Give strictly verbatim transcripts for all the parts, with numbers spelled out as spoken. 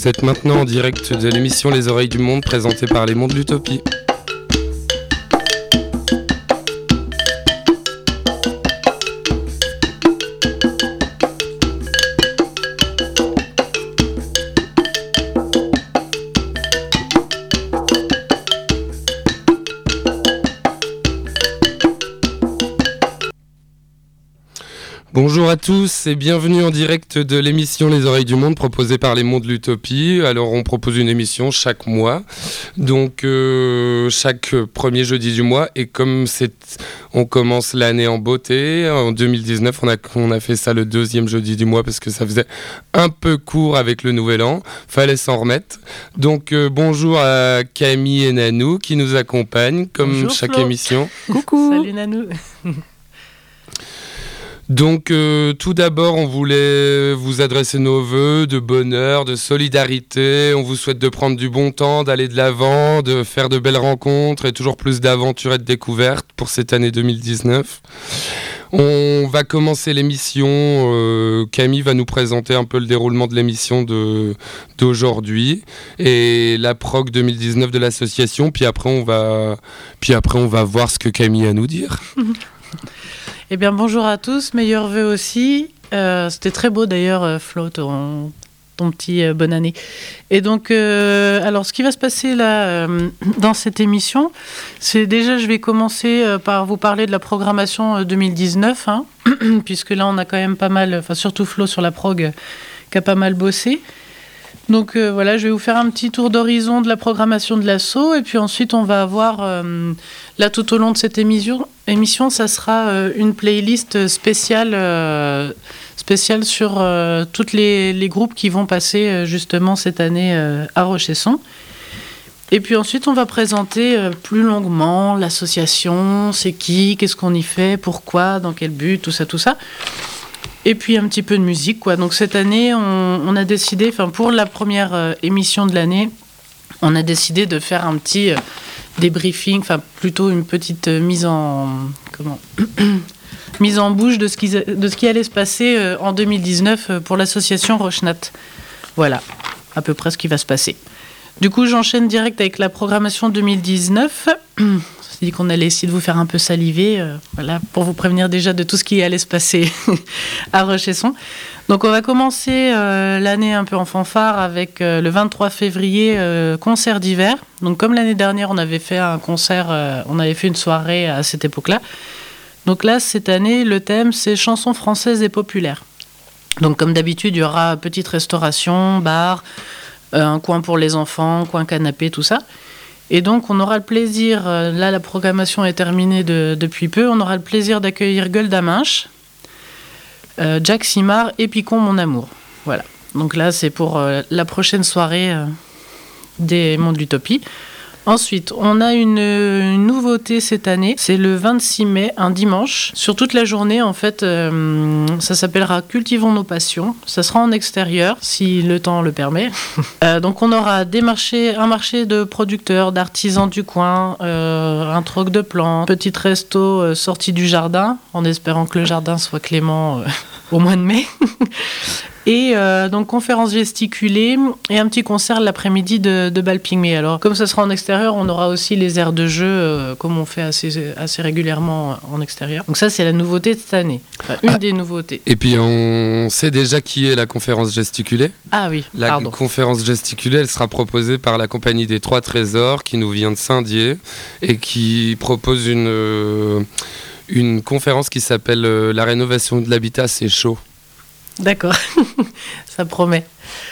Vous êtes maintenant en direct de l'émission Les Oreilles du Monde présentée par les Monts de l'Utopie. Bonjour à tous et bienvenue en direct de l'émission Les Oreilles du Monde proposée par les Monts de l'Utopie. Alors on propose une émission chaque mois, donc euh, chaque premier jeudi du mois, et comme c'est, on commence l'année en beauté, en deux mille dix-neuf on a, on a fait ça le deuxième jeudi du mois parce que ça faisait un peu court avec le nouvel an, fallait s'en remettre. Donc euh, bonjour à Camille et Nanou qui nous accompagnent comme bonjour, chaque Flo. émission. Coucou. Salut Nanou. Donc euh, tout d'abord, on voulait vous adresser nos vœux de bonheur, de solidarité. On vous souhaite de prendre du bon temps, d'aller de l'avant, de faire de belles rencontres et toujours plus d'aventures et de découvertes pour cette année deux mille dix-neuf. On va commencer l'émission. Euh, Camille va nous présenter un peu le déroulement de l'émission de, d'aujourd'hui et la prog deux mille dix-neuf de l'association. Puis après, on va, puis après, on va voir ce que Camille a à nous dire. Eh bien, bonjour à tous, meilleurs vœux aussi. Euh, c'était très beau d'ailleurs, euh, Flo, ton, ton petit euh, bonne année. Et donc, euh, alors, ce qui va se passer là, euh, dans cette émission, c'est déjà, je vais commencer euh, par vous parler de la programmation euh, deux mille dix-neuf, hein, puisque là, on a quand même pas mal, enfin, surtout Flo sur la prog, euh, qui a pas mal bossé. Donc euh, voilà, je vais vous faire un petit tour d'horizon de la programmation de l'asso, et puis ensuite on va avoir, euh, là tout au long de cette émission, émission ça sera euh, une playlist spéciale, euh, spéciale sur euh, tous les, les groupes qui vont passer euh, justement cette année euh, à Rochesson. Et puis ensuite on va présenter euh, plus longuement l'association, c'est qui, qu'est-ce qu'on y fait, pourquoi, dans quel but, tout ça, tout ça. Et puis un petit peu de musique, quoi. Donc cette année, on, on a décidé, enfin pour la première euh, émission de l'année, on a décidé de faire un petit euh, débriefing, enfin plutôt une petite euh, mise en comment mise en bouche de ce qui de ce qui allait se passer euh, en deux mille dix-neuf euh, pour l'association Rochenat. Voilà, à peu près ce qui va se passer. Du coup, j'enchaîne direct avec la programmation deux mille dix-neuf. On s'est dit qu'on allait essayer de vous faire un peu saliver, euh, voilà, pour vous prévenir déjà de tout ce qui allait se passer à Rochesson. Donc on va commencer euh, l'année un peu en fanfare avec euh, le vingt-trois février, euh, concert d'hiver. Donc comme l'année dernière, on avait fait un concert, euh, on avait fait une soirée à cette époque-là. Donc là, cette année, le thème, c'est chansons françaises et populaires. Donc comme d'habitude, il y aura petite restauration, bar, euh, un coin pour les enfants, coin canapé, tout ça. Et donc, on aura le plaisir, euh, là, la programmation est terminée de, depuis peu, on aura le plaisir d'accueillir Gueule d'Aminche, euh, Jack Simard et Picon Mon Amour. Voilà. Donc là, c'est pour euh, la prochaine soirée euh, des Monts de l'Utopie. Ensuite, on a une, une nouveauté cette année, c'est le vingt-six mai, un dimanche. Sur toute la journée, en fait, euh, ça s'appellera Cultivons nos passions. Ça sera en extérieur, si le temps le permet. euh, donc on aura des marchés, un marché de producteurs, d'artisans du coin, euh, un troc de plantes, petit resto euh, sorti du jardin, en espérant que le jardin soit clément euh, au mois de mai. Et euh, donc conférence gesticulée et un petit concert l'après-midi de, de bal pygmée. Alors comme ça sera en extérieur, on aura aussi les aires de jeu euh, comme on fait assez, assez régulièrement en extérieur. Donc ça c'est la nouveauté de cette année, enfin, une ah, des nouveautés. Et puis on sait déjà qui est la conférence gesticulée. Ah oui, La pardon. conférence gesticulée, elle sera proposée par la compagnie des Trois Trésors qui nous vient de Saint-Dié et qui propose une, euh, une conférence qui s'appelle euh, La rénovation de l'habitat, c'est chaud. D'accord, ça promet.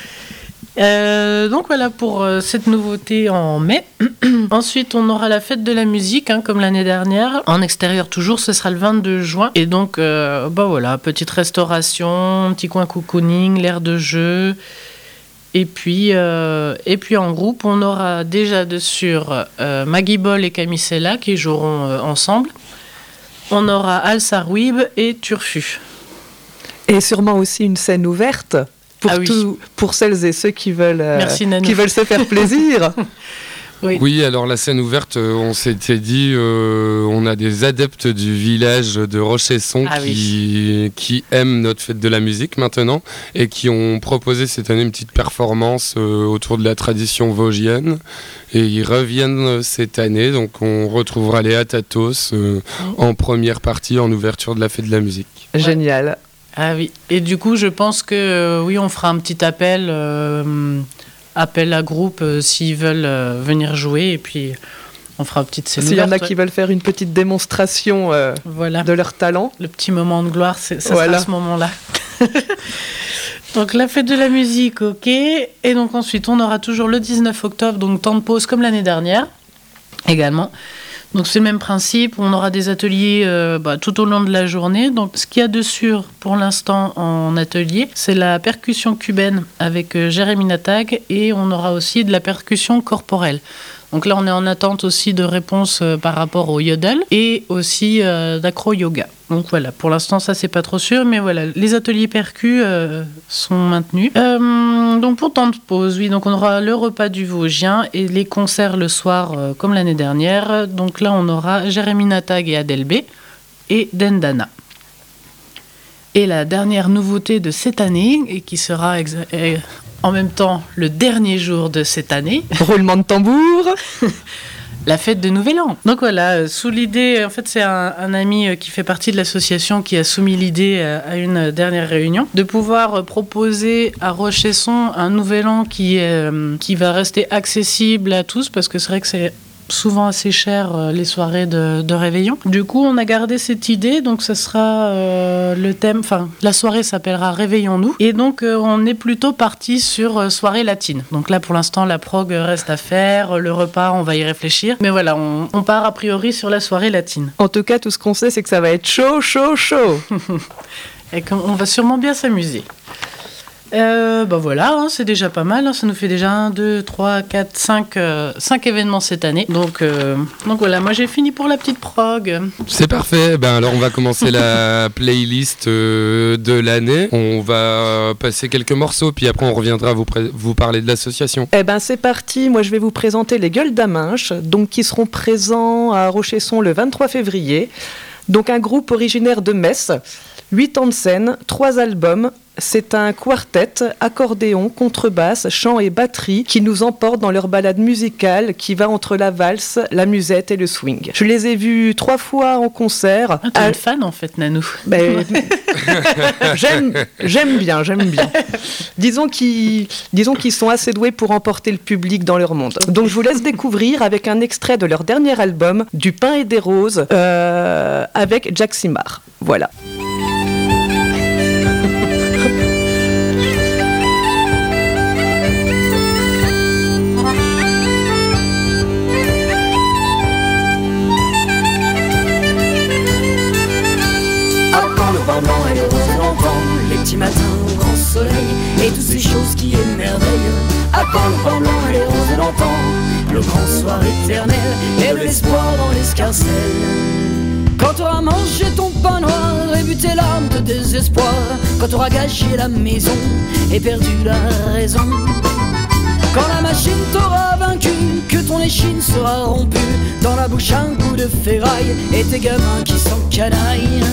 Euh, donc voilà pour euh, cette nouveauté en mai. Ensuite, on aura la fête de la musique, hein, comme l'année dernière. En extérieur toujours, ce sera le vingt-deux juin. Et donc, euh, bah voilà, petite restauration, petit coin cocooning, l'air de jeu. Et puis, euh, et puis en groupe, on aura déjà de sur euh, Maggie Boll et Camille Sella qui joueront euh, ensemble. On aura Al Sarouib et Turfu. Et sûrement aussi une scène ouverte pour, ah oui. tout, pour celles et ceux qui veulent, euh, Merci, qui veulent se faire plaisir. Oui. Oui, alors la scène ouverte, euh, on s'était dit, euh, on a des adeptes du village de Rochesson Ah qui, oui. qui aiment notre fête de la musique maintenant et qui ont proposé cette année une petite performance euh, autour de la tradition vosgienne. Et ils reviennent cette année, donc on retrouvera Léa Tatos euh, en première partie, en ouverture de la fête de la musique. Ouais. Génial. Ah oui. Et du coup, je pense que euh, oui, on fera un petit appel, euh, appel à groupe euh, s'ils veulent euh, venir jouer, et puis on fera une petite scène S'il y en a ouverte, qui ouais. veulent faire une petite démonstration euh, Voilà. de leur talent. Le petit moment de gloire, c'est, ça Voilà. sera à ce moment-là. Donc la fête de la musique, ok. Et donc ensuite, on aura toujours le dix-neuf octobre, donc temps de pause comme l'année dernière, également. Donc c'est le même principe, on aura des ateliers euh, bah, tout au long de la journée. Donc ce qu'il y a de sûr pour l'instant en atelier, c'est la percussion cubaine avec euh, Jérémy Natag, et on aura aussi de la percussion corporelle. Donc là on est en attente aussi de réponses euh, par rapport au yodel et aussi euh, d'acro-yoga. Donc voilà, pour l'instant ça c'est pas trop sûr, mais voilà, les ateliers percus euh, sont maintenus. Euh, donc pour temps de pause, oui, donc on aura le repas du Vosgien et les concerts le soir euh, comme l'année dernière. Donc là on aura Jérémy Natag et Adèle B et Dendana. Et la dernière nouveauté de cette année, et qui sera exa- euh, en même temps le dernier jour de cette année, Roulement de tambour. la fête de Nouvel An. Donc voilà, euh, sous l'idée, en fait c'est un, un ami euh, qui fait partie de l'association qui a soumis l'idée euh, à une dernière réunion, de pouvoir euh, proposer à Rochesson un Nouvel An qui, euh, qui va rester accessible à tous, parce que c'est vrai que c'est souvent assez cher euh, les soirées de, de réveillon. Du coup, on a gardé cette idée, donc ce sera euh, le thème, enfin la soirée s'appellera Réveillons-nous, et donc euh, on est plutôt parti sur euh, soirée latine. Donc là pour l'instant la prog reste à faire, le repas on va y réfléchir, mais voilà, on, on part a priori sur la soirée latine. En tout cas, tout ce qu'on sait, c'est que ça va être chaud, chaud, chaud. Et qu'on on va sûrement bien s'amuser. Euh, bah voilà, hein, c'est déjà pas mal, hein, ça nous fait déjà un, deux, trois, quatre, cinq événements cette année. Donc, euh, donc voilà, moi j'ai fini pour la petite prog. C'est parfait, ben alors on va commencer la playlist euh, de l'année. On va passer quelques morceaux, puis après on reviendra vous, pré- vous parler de l'association. Eh ben c'est parti, moi je vais vous présenter les Gueules d'Aminche, donc qui seront présents à Rochesson le vingt-trois février. Donc un groupe originaire de Metz, huit ans de scène, trois albums. C'est un quartet, accordéon, contrebasse, chant et batterie qui nous emporte dans leur balade musicale qui va entre la valse, la musette et le swing. Je les ai vus trois fois en concert. Ah, t'es à... une fan en fait, Nanou. Ben, j'aime, j'aime bien, j'aime bien. Disons qu'ils, disons qu'ils sont assez doués pour emporter le public dans leur monde. Donc je vous laisse découvrir avec un extrait de leur dernier album, Du pain et des roses, euh, avec Jack Simard. Voilà. Blanc et les roses d'antan, les petits matins au grand soleil, et toutes ces choses qui émerveillent. À quand le pain blanc et les roses d'antan, le grand soir éternel, et de l'espoir dans l'escarcelle. Quand t'auras mangé ton pain noir et bu tes larmes de désespoir, quand t'auras gâché la maison et perdu la raison, quand la machine t'aura vaincu, que ton échine sera rompue, dans la bouche un coup de ferraille, et tes gamins qui s'encanaillent.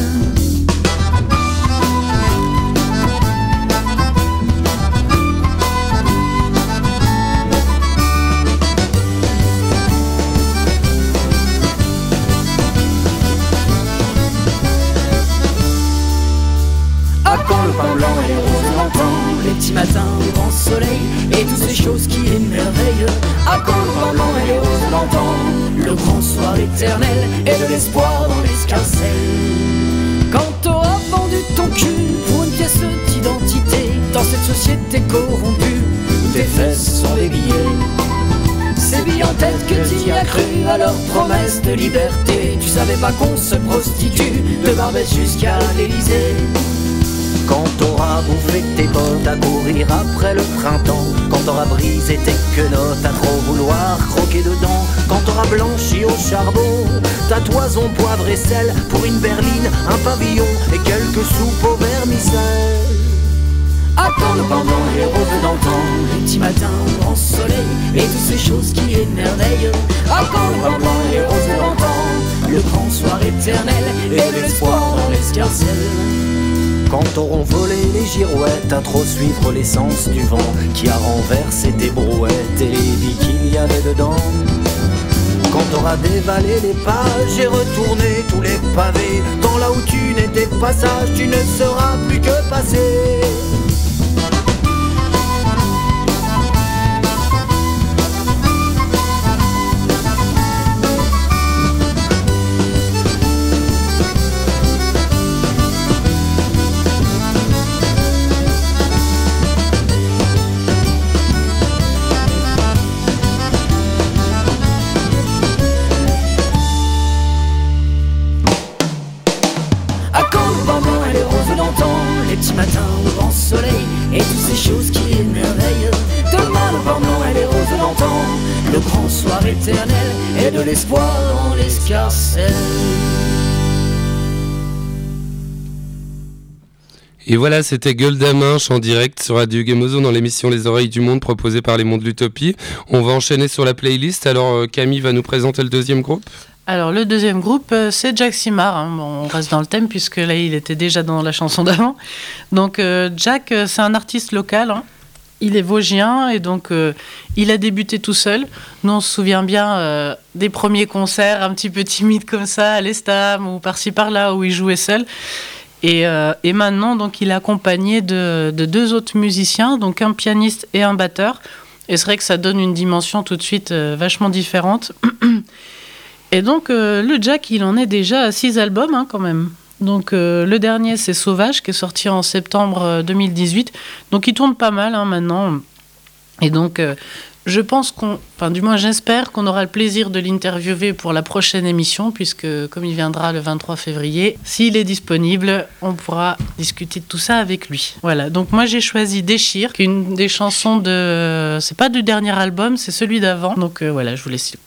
Les petits matins au grand soleil, et toutes ces choses qui émerveillent. À quand le pain blanc et les roses d'antan, le grand soir éternel, et de l'espoir dans l'escarcelle. Quand t'auras vendu ton cul pour une pièce d'identité, dans cette société corrompue, où tes fesses sont des billets, ces billets en tête que t'y as cru à leur promesse de liberté. Tu savais pas qu'on se prostitue de Barbès jusqu'à l'Élysée. Quand t'auras bouffé tes potes à courir après le printemps, quand t'auras brisé tes quenottes à trop vouloir croquer dedans, quand t'auras blanchi au charbon ta toison poivre et sel pour une berline, un pavillon et quelques soupes au vermicelle. À quand le pain blanc et les roses d'antan, les petits matins au grand soleil et toutes ces choses qui émerveillent. À quand le pain blanc et les roses d'antan, le grand soir éternel et de l'espoir dans l'escarcelle. Quand auront volé les girouettes à trop suivre l'essence du vent qui a renversé tes brouettes et les vies qu'il y avait dedans. Quand t'auras dévalé les pages et retourné tous les pavés, quand là où tu n'étais pas sage, tu ne seras plus que passé. Les petits matins au grand soleil et toutes ces choses qui émerveillent. Demain le pain blanc et les roses d'antan, le grand soir éternel et de l'espoir dans l'escarcelle. Et voilà, c'était Gueule d'Aminche en direct sur Radio Gamozo dans l'émission Les Oreilles du Monde proposée par les Mondes de l'Utopie. On va enchaîner sur la playlist. Alors Camille va nous présenter le deuxième groupe. Alors le deuxième groupe, c'est Jack Simard. Hein. Bon, on reste dans le thème puisque là il était déjà dans la chanson d'avant. Donc euh, Jack, c'est un artiste local. Hein. Il est vosgien et donc euh, il a débuté tout seul. Nous on se souvient bien euh, des premiers concerts un petit peu timides comme ça à l'Estam ou par-ci par-là où il jouait seul. Et, euh, et maintenant donc il est accompagné de, de deux autres musiciens, donc un pianiste et un batteur. Et c'est vrai que ça donne une dimension tout de suite euh, vachement différente. Et donc, euh, le Jack, il en est déjà à six albums, hein, quand même. Donc, euh, le dernier, c'est Sauvage, qui est sorti en septembre deux mille dix-huit. Donc, il tourne pas mal, hein, maintenant. Et donc, euh, je pense qu'on... Enfin, du moins, j'espère qu'on aura le plaisir de l'interviewer pour la prochaine émission, puisque, comme il viendra le vingt-trois février, s'il est disponible, on pourra discuter de tout ça avec lui. Voilà. Donc, moi, j'ai choisi Déchire, qui est une des chansons de... C'est pas du dernier album, c'est celui d'avant. Donc, euh, voilà, je vous laisse...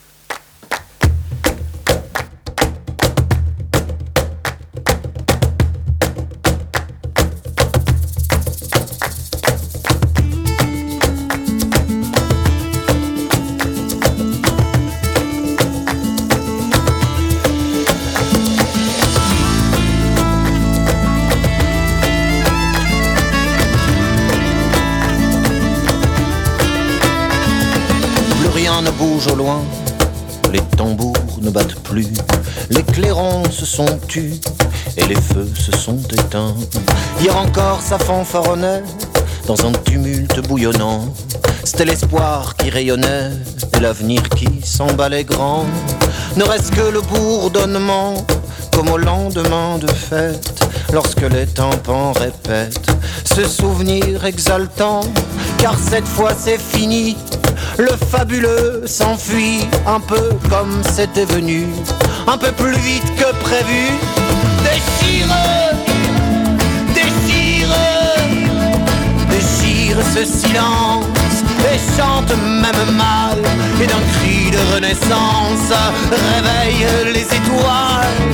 Ne bouge au loin, les tambours ne battent plus, les clairons se sont tus et les feux se sont éteints. Hier encore ça fanfaronnait dans un tumulte bouillonnant. C'était l'espoir qui rayonnait et l'avenir qui s'emballait grand. Ne reste que le bourdonnement comme au lendemain de fête, lorsque les tympans répètent ce souvenir exaltant. Car cette fois c'est fini, le fabuleux s'enfuit un peu comme c'était venu, un peu plus vite que prévu. Déchire, déchire, déchire ce silence et chante même mal. Et d'un cri de renaissance réveille les étoiles.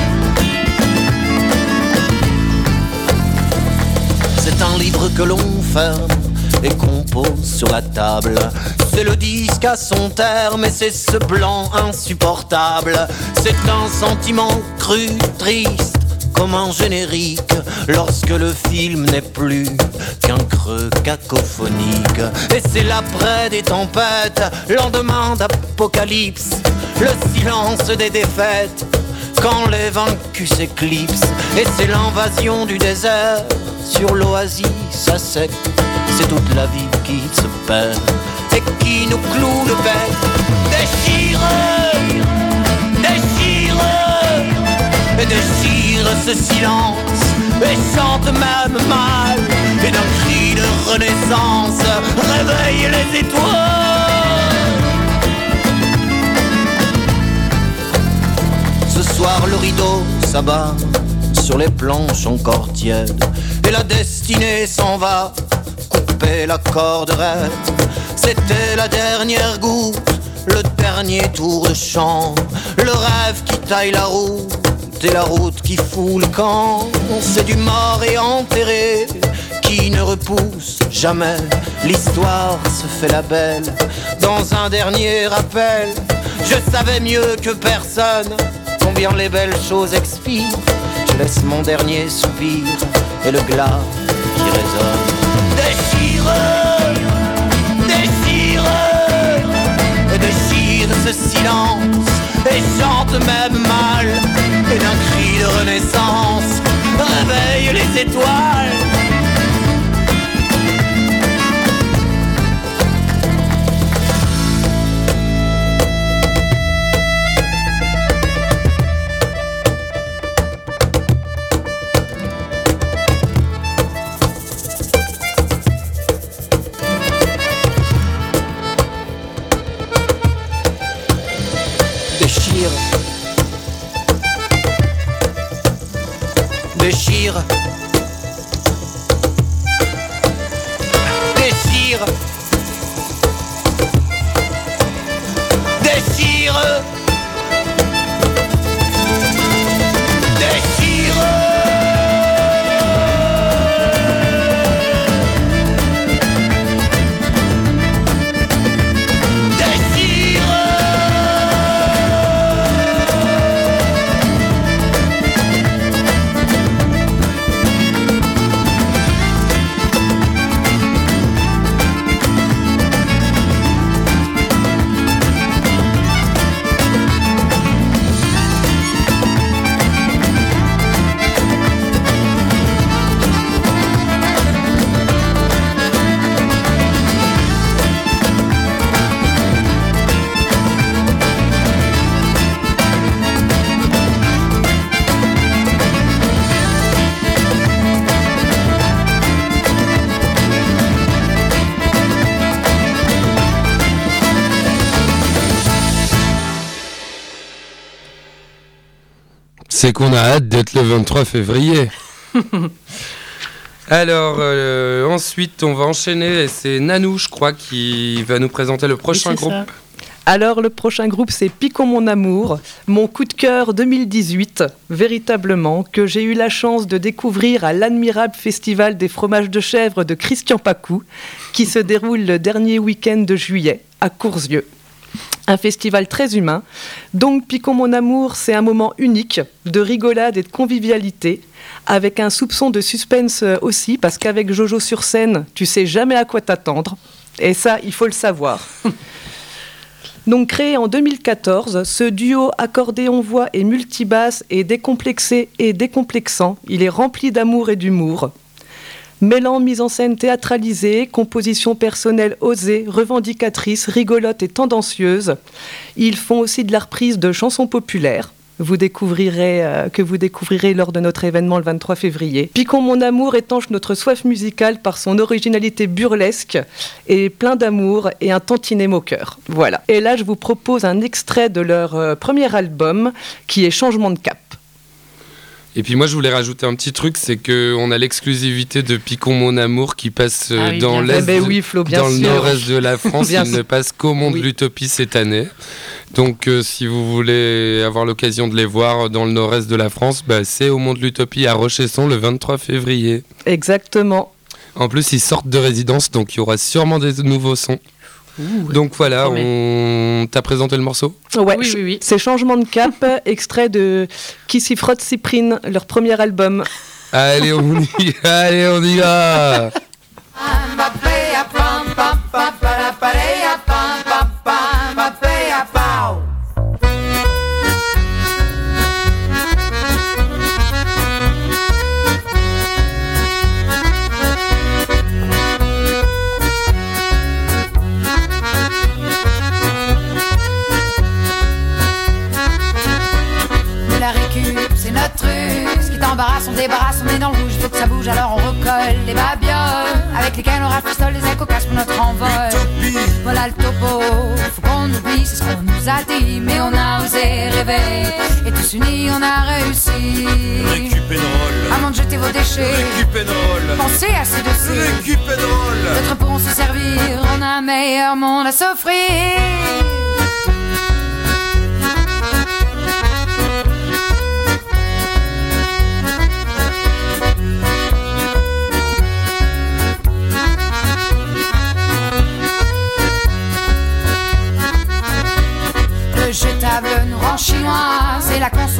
C'est un livre que l'on ferme et qu'on pose sur la table. C'est le disque à son terme et c'est ce blanc insupportable. C'est un sentiment cru, triste, comme un générique, lorsque le film n'est plus qu'un creux cacophonique. Et c'est l'après des tempêtes, lendemain d'apocalypse, le silence des défaites, quand les vaincus s'éclipsent. Et c'est l'invasion du désert sur l'oasis à sec. C'est toute la vie qui se perd et qui nous cloue le bec. Déchire, déchire, et déchire ce silence et chante même mal. Et d'un cri de renaissance réveille les étoiles. Ce soir le rideau s'abat sur les planches encore tièdes et la destinée s'en va couper la corde raide. C'était la dernière goutte, le dernier tour de chant, le rêve qui taille la route et la route qui fout le camp. C'est du mort et enterré qui qui ne repousse jamais. L'histoire se fait la belle dans un dernier rappel. Je savais mieux que personne combien les belles choses expirent. Je laisse mon dernier soupir et le glas qui résonne. Déchire, déchire, déchire ce silence et chante même mal. Et d'un cri de renaissance réveille les étoiles. Déchire, déchire, déchire, déchire, déchire. C'est qu'on a hâte d'être le vingt-trois février. Alors, euh, ensuite, on va enchaîner. C'est Nanou, je crois, qui va nous présenter le prochain Oui, groupe. ça. Alors, le prochain groupe, c'est Picon mon amour, mon coup de cœur deux mille dix-huit, véritablement, que j'ai eu la chance de découvrir à l'admirable festival des fromages de chèvre de Christian Pacou, qui se déroule le dernier week-end de juillet à Courzieux. Un festival très humain. Donc, Picon mon amour, c'est un moment unique de rigolade et de convivialité, avec un soupçon de suspense aussi, parce qu'avec Jojo sur scène, tu sais jamais à quoi t'attendre. Et ça, il faut le savoir. Donc, créé en deux mille quatorze, ce duo accordéon-voix et multibasse est décomplexé et décomplexant. Il est rempli d'amour et d'humour. Mêlant mise en scène théâtralisée, composition personnelle osée, revendicatrice, rigolote et tendancieuse. Ils font aussi de la reprise de chansons populaires. Vous découvrirez, euh, que vous découvrirez lors de notre événement le vingt-trois février. Picon mon amour étanche notre soif musicale par son originalité burlesque et plein d'amour et un tantinet moqueur. Voilà. Et là, je vous propose un extrait de leur euh, premier album qui est Changement de cap. Et puis moi, je voulais rajouter un petit truc, c'est qu'on a l'exclusivité de Picon mon amour qui passe euh, Ah oui, dans bien l'est, Eh ben oui, Flo, bien dans le sûr. nord-est de la France. Bien Il sûr. ne passe qu'au Monde Oui. de l'Utopie cette année. Donc, euh, si vous voulez avoir l'occasion de les voir dans le nord-est de la France, bah, c'est au Monde de l'Utopie à Rochesson le vingt-trois février. Exactement. En plus, ils sortent de résidence, donc il y aura sûrement des nouveaux sons. Ouh, Donc voilà, promet. on t'a présenté le morceau. Ouais, Oui, ch- oui, oui. c'est Changement de cap, extrait de Qui s'y frotte Cyprine, leur premier album. Allez, on y, allez, on y va. Mais la récup, c'est notre truc. Ce qui t'embarrasse, on débarrasse, on est dans le rouge. Faut que ça bouge, alors on recolle les babioles avec lesquelles on rafistole les éco-casses pour notre envol. Voilà le topo, faut qu'on oublie, c'est ce qu'on nous a dit. Mais on a osé rêver, et tous unis on a réussi. Récupénol, Avant de jeter vos déchets, récupénol, pensez à ces dossiers. récupénol. D'autres pourront se servir, on a un meilleur monde à s'offrir.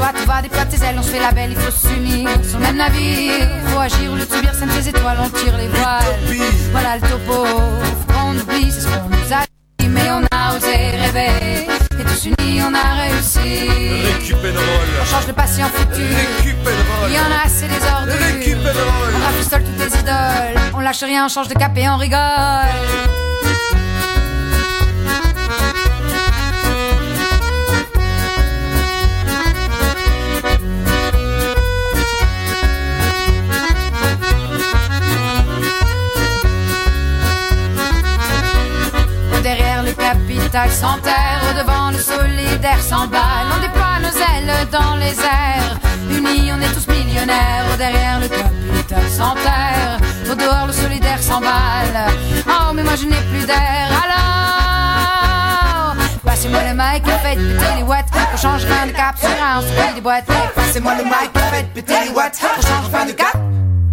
vaisseau à tout va, déploie tes ailes, on se fait la belle, il faut s'unir sur le même navire. Faut agir ou le subir, scène tes étoiles, on tire les voiles. Voilà le topo, faut qu'on oublie, c'est ce qu'on nous a dit, mais on a osé rêver. Et tous unis, on a réussi. Récupénerole. On change le passé en futur. Récupénerole. Il y en a assez des ordures. Récupénerole. On rafistole toutes les idoles. On lâche rien, on change de cap et on rigole. Derrière le capital sans terre, au devant le solidaire s'emballe. On déploie nos ailes dans les airs, unis on est tous millionnaires. Au derrière le capital sans terre, au dehors le solidaire s'emballe. Oh mais moi je n'ai plus d'air, alors passez-moi le mic et faites péter les watts. On change fin de cap sur un, on se paye des boîtes. Passez-moi le mic et faites péter les watts. On change fin de cap.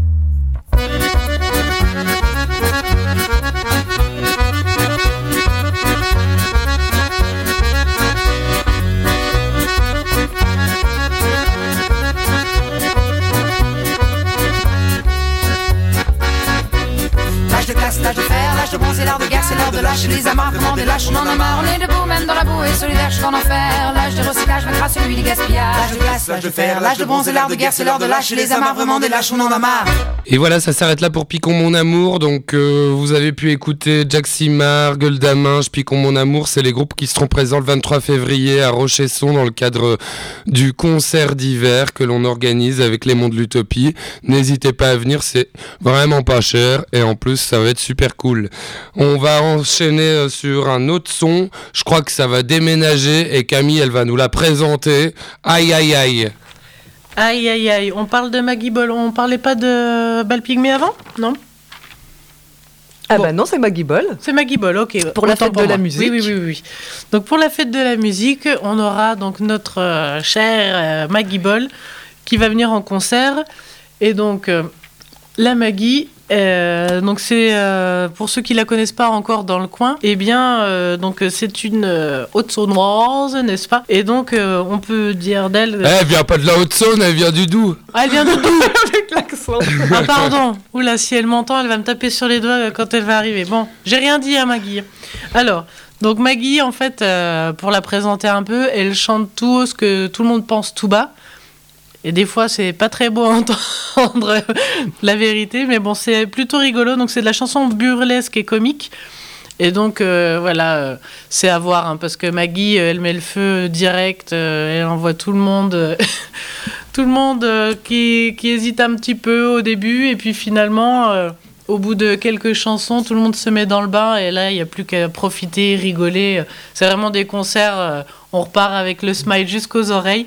Lâche de classe, lâche de fer, lâche de bronze et l'art de guerre, c'est l'heure de lâcher les amarres, comment des lâches, on en a marre, on est debout, même dans la boue et solidaire jusqu'en enfer. Lâche de recyclage, mettra celui des gaspillages. Lâche de classe, lâche de fer, lâche de bronze et l'art de guerre, c'est l'heure de lâcher les amarres, vraiment des lâches, on en a marre. Et voilà, ça s'arrête là pour Picon mon amour. Donc euh, vous avez pu écouter Jack Simard, Gueule d'Aminche, Picon mon amour. C'est les groupes qui seront présents le vingt-trois février à Rochesson dans le cadre du concert d'hiver que l'on organise avec les Monts de l'Utopie. N'hésitez pas à venir, c'est vraiment pas cher et en plus ça va être super cool. On va enchaîner sur un autre son. Je crois que ça va déménager et Camille elle va nous la présenter. Aïe aïe aïe. Aïe aïe aïe, on parle de Maggie Ball, on parlait pas de Balpygmée avant? Non? Ah Bon. bah non, c'est Maggie Ball. C'est Maggie Ball, ok. Pour la Autant fête pour de la moi. musique. Oui, oui, oui, oui. Donc pour la fête de la musique, on aura donc notre euh, chère euh, Maggie Ball qui va venir en concert. Et donc euh, la Maggie, euh, donc c'est euh, pour ceux qui la connaissent pas encore dans le coin, eh bien euh, donc c'est une euh, Haute-Saônoise, n'est-ce pas? Et donc euh, on peut dire d'elle. Eh, elle vient pas de la Haute-Saône, elle vient du Doubs. Ah, elle vient du Doubs. Avec l'accent. Ah pardon. Oula, si elle m'entend, elle va me taper sur les doigts quand elle va arriver. Bon, j'ai rien dit à Maggie. Alors. Donc Maggie, en fait, euh, pour la présenter un peu, elle chante tout haut ce que tout le monde pense tout bas. Et des fois, c'est pas très beau à entendre la vérité, mais bon, c'est plutôt rigolo. Donc c'est de la chanson burlesque et comique. Et donc, euh, voilà, euh, c'est à voir, hein, parce que Maggie, euh, elle met le feu direct, euh, elle envoie tout le monde, euh, tout le monde euh, qui, qui hésite un petit peu au début, et puis finalement... Euh, Au bout de quelques chansons, tout le monde se met dans le bain et là, il n'y a plus qu'à profiter, rigoler. C'est vraiment des concerts, on repart avec le smile jusqu'aux oreilles.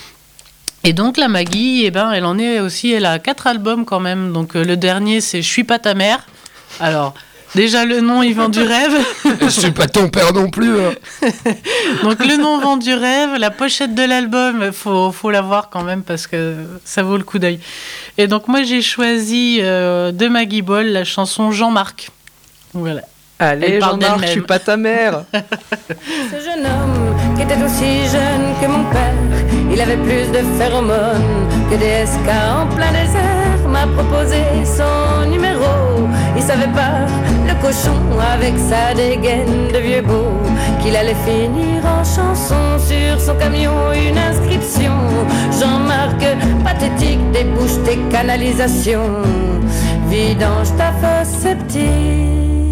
Et donc, la Maggie, eh ben, elle en est aussi, elle a quatre albums quand même. Donc, le dernier, c'est « Je suis pas ta mère ». Alors, déjà, le nom, il vend du rêve. Je suis pas ton père non plus. Hein. Donc, le nom vend du rêve. La pochette de l'album, il faut, faut la voir quand même parce que ça vaut le coup d'œil. Et donc, moi, j'ai choisi euh, de Maggie Ball la chanson Jean-Marc. Voilà. Allez, Jean-Marc, je suis pas ta mère. Ce jeune homme qui était aussi jeune que mon père, il avait plus de phéromones que des S K en plein désert. M'a proposé son numéro. Il savait pas, le cochon, avec sa dégaine de vieux beau, qu'il allait finir en chanson sur son camion. Une inscription: Jean-Marc, pathétique, débouche tes canalisations, vidange ta fosse septique.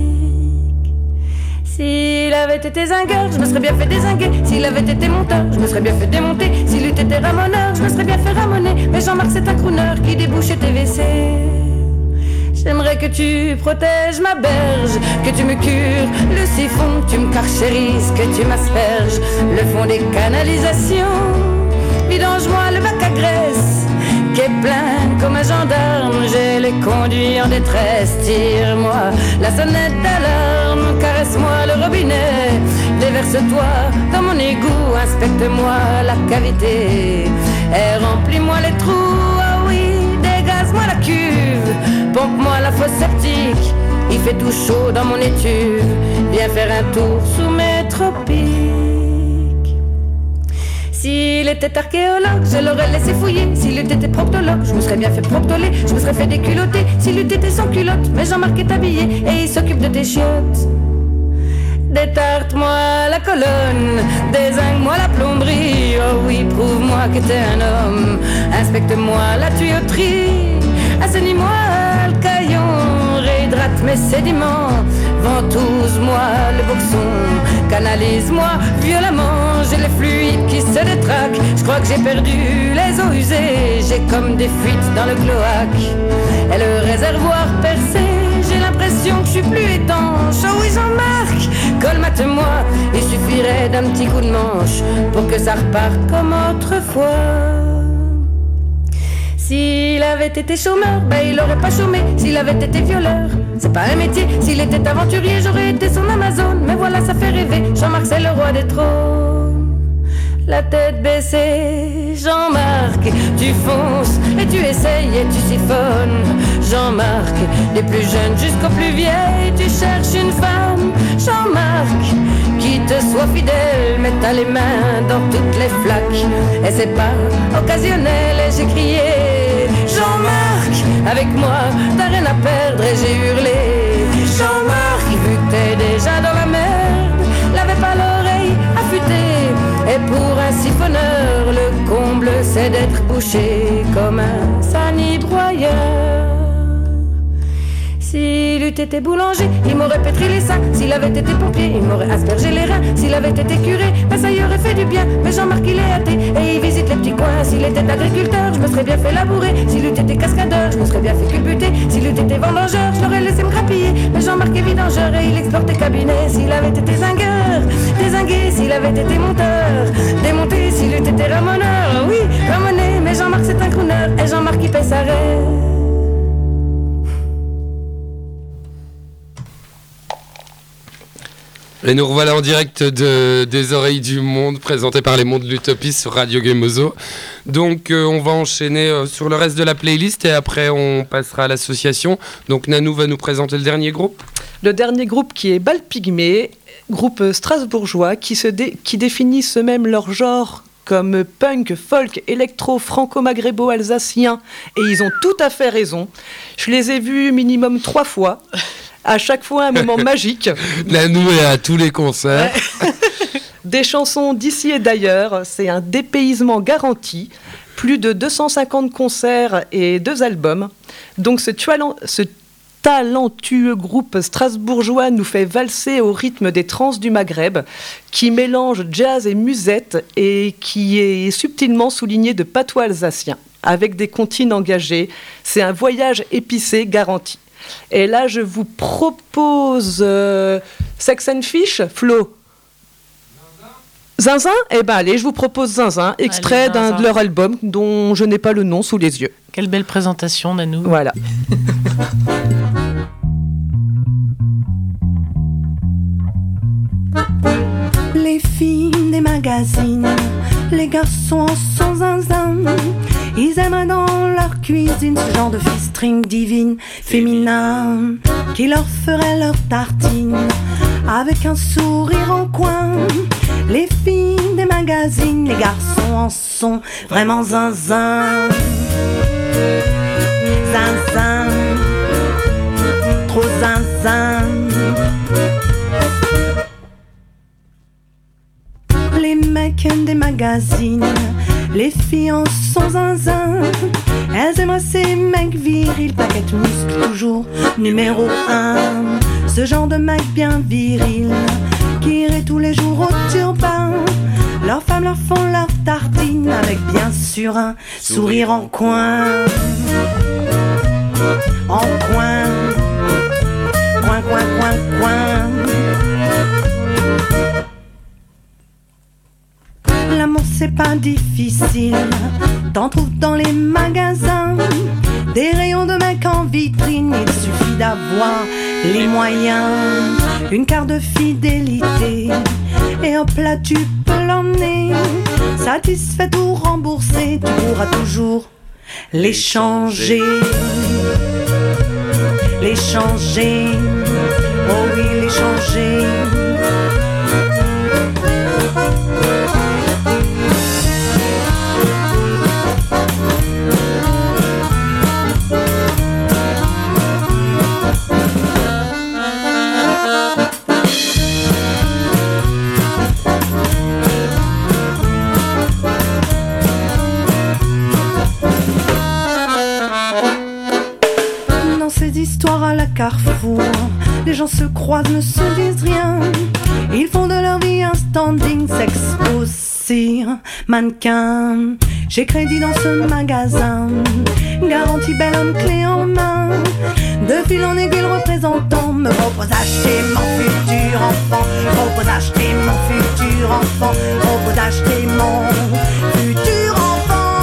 S'il avait été zingueur, je me serais bien fait dézinguer. S'il avait été monteur, je me serais bien fait démonter. S'il eût été ramoneur, je me serais bien fait ramoner. Mais Jean-Marc, c'est un crooner qui débouche tes W C. J'aimerais que tu protèges ma berge, que tu me cures le siphon, que tu me carchérises, que tu m'asperges le fond des canalisations. Vidange-moi le bac à graisse qui est plein comme un gendarme. J'ai les conduits en détresse. Tire-moi la sonnette d'alarme, caresse-moi le robinet, déverse-toi dans mon égout, inspecte-moi la cavité et remplis-moi les trous. Ah oui, dégaze-moi la cuve, pompe-moi la fosse septique. Il fait tout chaud dans mon étuve, viens faire un tour sous mes tropiques. S'il était archéologue, je l'aurais laissé fouiller. S'il eût été proctologue, je me serais bien fait proctoler. Je me serais fait déculotter s'il eût été sans culotte. Mais Jean-Marc est habillé et il s'occupe de tes chiottes. Détarte-moi la colonne, dézingue-moi la plomberie. Oh oui, prouve-moi que t'es un homme. Inspecte-moi la tuyauterie. Assainis-moi le caillon, réhydrate mes sédiments. Ventouse-moi le boxon, canalise-moi violemment. J'ai les fluides qui se détraquent. Je crois que j'ai perdu les eaux usées. J'ai comme des fuites dans le cloaque et le réservoir percé. J'ai l'impression que je suis plus étanche. Oh oui, Jean-Marc, colmate-moi. Il suffirait d'un petit coup de manche pour que ça reparte comme autrefois. S'il avait été chômeur, ben il aurait pas chômé. S'il avait été violeur, c'est pas un métier. S'il était aventurier, j'aurais été son Amazon. Mais voilà, ça fait rêver, Jean-Marc c'est le roi des trônes. La tête baissée, Jean-Marc, tu fonces et tu essayes et tu siphonnes. Jean-Marc, des plus jeunes jusqu'aux plus vieilles, tu cherches une femme. Jean-Marc, qui te soit fidèle, mais t'as les mains dans toutes les flaques. Et c'est pas occasionnel, et j'ai crié Jean-Marc, avec moi, t'as rien à perdre, et j'ai hurlé Jean-Marc, vu que t'es déjà dans la merde, l'avais pas l'oreille affûtée. Et pour un siphonneur, le comble c'est d'être bouché comme un sanibroyeur. S'il eût été boulanger, il m'aurait pétri les seins. S'il avait été pompier, il m'aurait aspergé les reins. S'il avait été curé, ben ça y aurait fait du bien. Mais Jean-Marc il est athée et il visite les petits coins. S'il était agriculteur, je me serais bien fait labourer. S'il eût été cascadeur, je me serais bien fait culbuter. S'il eût été vendangeur, je l'aurais laissé me grappiller. Mais Jean-Marc est vidangeur et il explore tes cabinets. S'il avait été zingueur, dézingué. S'il avait été monteur, démonté. S'il eût été ramoneur, oui, ramoné. Mais Jean-Marc c'est un crooner et Jean-Marc il paie sa raie. Et nous revoilà en direct de, des Oreilles du Monde, présenté par les Mondes de l'Utopie sur Radio Gemozo. Donc euh, on va enchaîner euh, sur le reste de la playlist et après on passera à l'association. Donc Nanou va nous présenter le dernier groupe. Le dernier groupe qui est Balpygmée, groupe strasbourgeois qui, se dé- qui définissent eux-mêmes leur genre comme punk, folk, électro, franco-maghrébo-alsacien. Et ils ont tout à fait raison. Je les ai vus minimum trois fois. À chaque fois, un moment magique. Nanou est à tous les concerts. Ouais. Des chansons d'ici et d'ailleurs. C'est un dépaysement garanti. Plus de deux cent cinquante concerts et deux albums. Donc ce, tualan- ce talentueux groupe strasbourgeois nous fait valser au rythme des trans du Maghreb, qui mélange jazz et musette et qui est subtilement souligné de patois alsacien, avec des comptines engagées. C'est un voyage épicé garanti. Et là, je vous propose euh, Sex and Fish, Flo. Zinzin ? Eh bien, allez, je vous propose Zinzin, extrait allez, d'un Zinzin. de leur album dont je n'ai pas le nom sous les yeux. Quelle belle présentation, Nanou. Voilà. Les filles des magazines, les garçons sont zinzin. Ils aiment dans leur cuisine ce genre de fistring divine, féminin, qui leur ferait leur tartine avec un sourire en coin. Les filles des magazines, les garçons en sont vraiment zinzin. Zinzin, trop zinzin. Les mecs des magazines, les filles en sont zinzin. Elles aiment ces mecs virils, plaquettes muscles toujours numéro un. Ce genre de mec bien viril, qui irait tous les jours au turbin. Leurs femmes leur font leur tartine, avec bien sûr un sourire en coin. En coin, coin, coin, coin, coin. L'amour c'est pas difficile, t'en trouves dans les magasins. Des rayons de mecs en vitrine, il suffit d'avoir les moyens. Une carte de fidélité, et hop là tu peux l'emmener. Satisfait ou remboursé, tu pourras toujours l'échanger. L'échanger, oh oui l'échanger. des histoires à la Carrefour. Les gens se croisent, ne se disent rien. Ils font de leur vie un standing, s'exposent, cire, mannequin. J'ai crédit dans ce magasin, garantie bel homme clé en main. De fil en aiguille, le représentant me propose acheter mon futur enfant. Propose acheter mon futur enfant. Propose acheter mon futur enfant.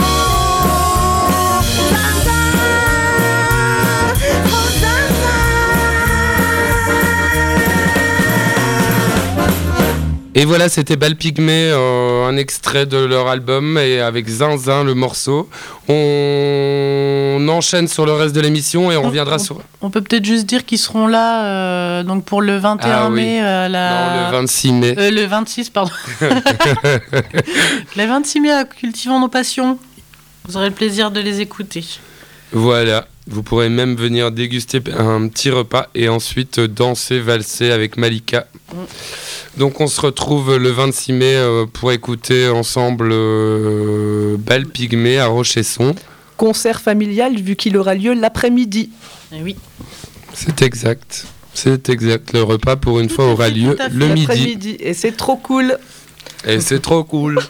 Et voilà, c'était Bal Pygmée, euh, un extrait de leur album, et avec Zinzin, le morceau. On enchaîne sur le reste de l'émission et on, on reviendra on, sur... On peut peut-être juste dire qu'ils seront là euh, donc pour le vingt et un ah, mai. Oui. Euh, la... Non, le vingt-six mai. Euh, le vingt-six, pardon. Le vingt-six mai à Cultivons nos passions. Vous aurez le plaisir de les écouter. Voilà. Vous pourrez même venir déguster un petit repas et ensuite danser, valser avec Malika. Mm. Donc on se retrouve le vingt-six mai euh, pour écouter ensemble euh, Bal Pygmée à Rochesson. Concert familial vu qu'il aura lieu l'après-midi. Eh oui. C'est exact. C'est exact. Le repas pour une tout fois aura lieu le midi. L'après-midi. Et c'est trop cool. Et c'est trop cool.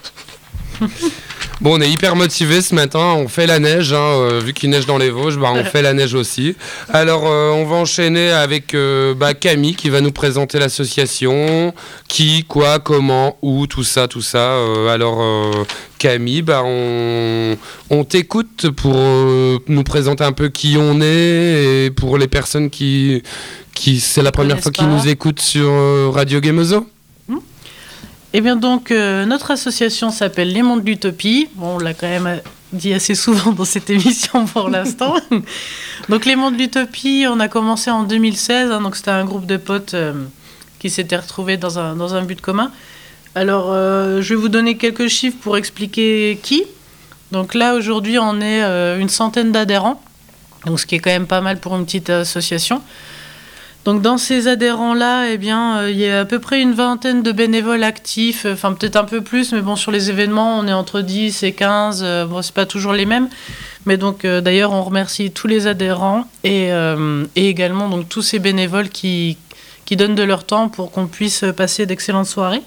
Bon, on est hyper motivés ce matin, on fait la neige, hein, euh, vu qu'il neige dans les Vosges, bah, on fait la neige aussi. Alors, euh, on va enchaîner avec euh, bah, Camille qui va nous présenter l'association, qui, quoi, comment, où, tout ça, tout ça. Euh, alors, euh, Camille, bah, on, on t'écoute pour euh, nous présenter un peu qui on est et pour les personnes qui, qui c'est la première fois qu'ils nous écoutent sur euh, Radio Gemozo. Eh bien donc, euh, notre association s'appelle Les Mondes de l'Utopie. Bon, on l'a quand même dit assez souvent dans cette émission pour l'instant. Donc Les Mondes de l'Utopie, on a commencé en deux mille seize. Hein, donc c'était un groupe de potes euh, qui s'étaient retrouvés dans un, dans un but commun. Alors, euh, je vais vous donner quelques chiffres pour expliquer qui. Donc là, aujourd'hui, on est euh, une centaine d'adhérents. Donc ce qui est quand même pas mal pour une petite association. Donc dans ces adhérents-là, eh bien, euh, il y a à peu près une vingtaine de bénévoles actifs, enfin peut-être un peu plus, mais bon, sur les événements, on est entre dix et quinze, euh, bon, c'est pas toujours les mêmes. Mais donc, euh, d'ailleurs, on remercie tous les adhérents et, euh, et également donc, tous ces bénévoles qui, qui donnent de leur temps pour qu'on puisse passer d'excellentes soirées.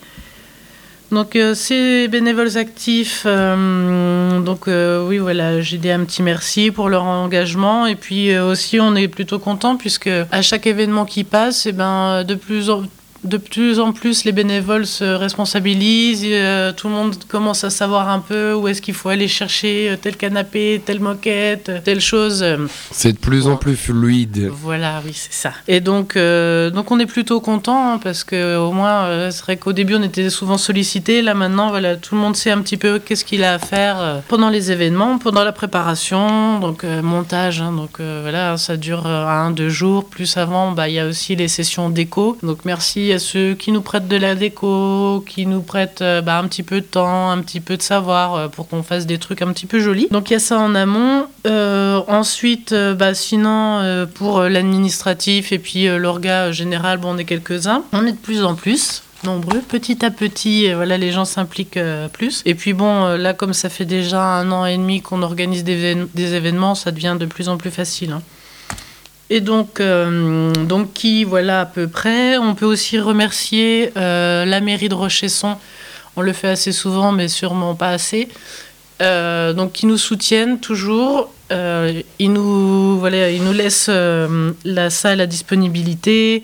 Donc euh, ces bénévoles actifs, euh, donc euh, oui voilà, j'ai dit un petit merci pour leur engagement et puis euh, aussi on est plutôt content puisque à chaque événement qui passe, et ben de plus en de plus en plus les bénévoles se responsabilisent, euh, tout le monde commence à savoir un peu où est-ce qu'il faut aller chercher tel canapé, telle moquette, telle chose. C'est de plus bon. en plus fluide. Voilà, oui, c'est ça. Et donc, euh, donc on est plutôt content hein, parce que au moins, euh, c'est vrai qu'au début on était souvent sollicités. Là maintenant, voilà, tout le monde sait un petit peu qu'est-ce qu'il a à faire euh, pendant les événements, pendant la préparation, donc euh, montage. Hein, donc euh, voilà, ça dure euh, un, deux jours. Plus avant, bah il y a aussi les sessions déco. Donc merci à ceux qui nous prêtent de la déco, qui nous prêtent euh, bah, un petit peu de temps, un petit peu de savoir euh, pour qu'on fasse des trucs un petit peu jolis. Donc il y a ça en amont. Euh, ensuite, euh, bah, sinon, euh, pour l'administratif et puis euh, l'orga général, bon, on est quelques-uns. On est de plus en plus nombreux. Petit à petit, euh, voilà, les gens s'impliquent euh, plus. Et puis bon, euh, là, comme ça fait déjà un an et demi qu'on organise des, évén- des événements, ça devient de plus en plus facile. Hein. Et donc, euh, donc qui, voilà, à peu près. On peut aussi remercier euh, la mairie de Rochesson. On le fait assez souvent, mais sûrement pas assez. Euh, donc, qui nous soutiennent toujours. Euh, ils, nous, voilà, ils nous laissent euh, la salle à disponibilité.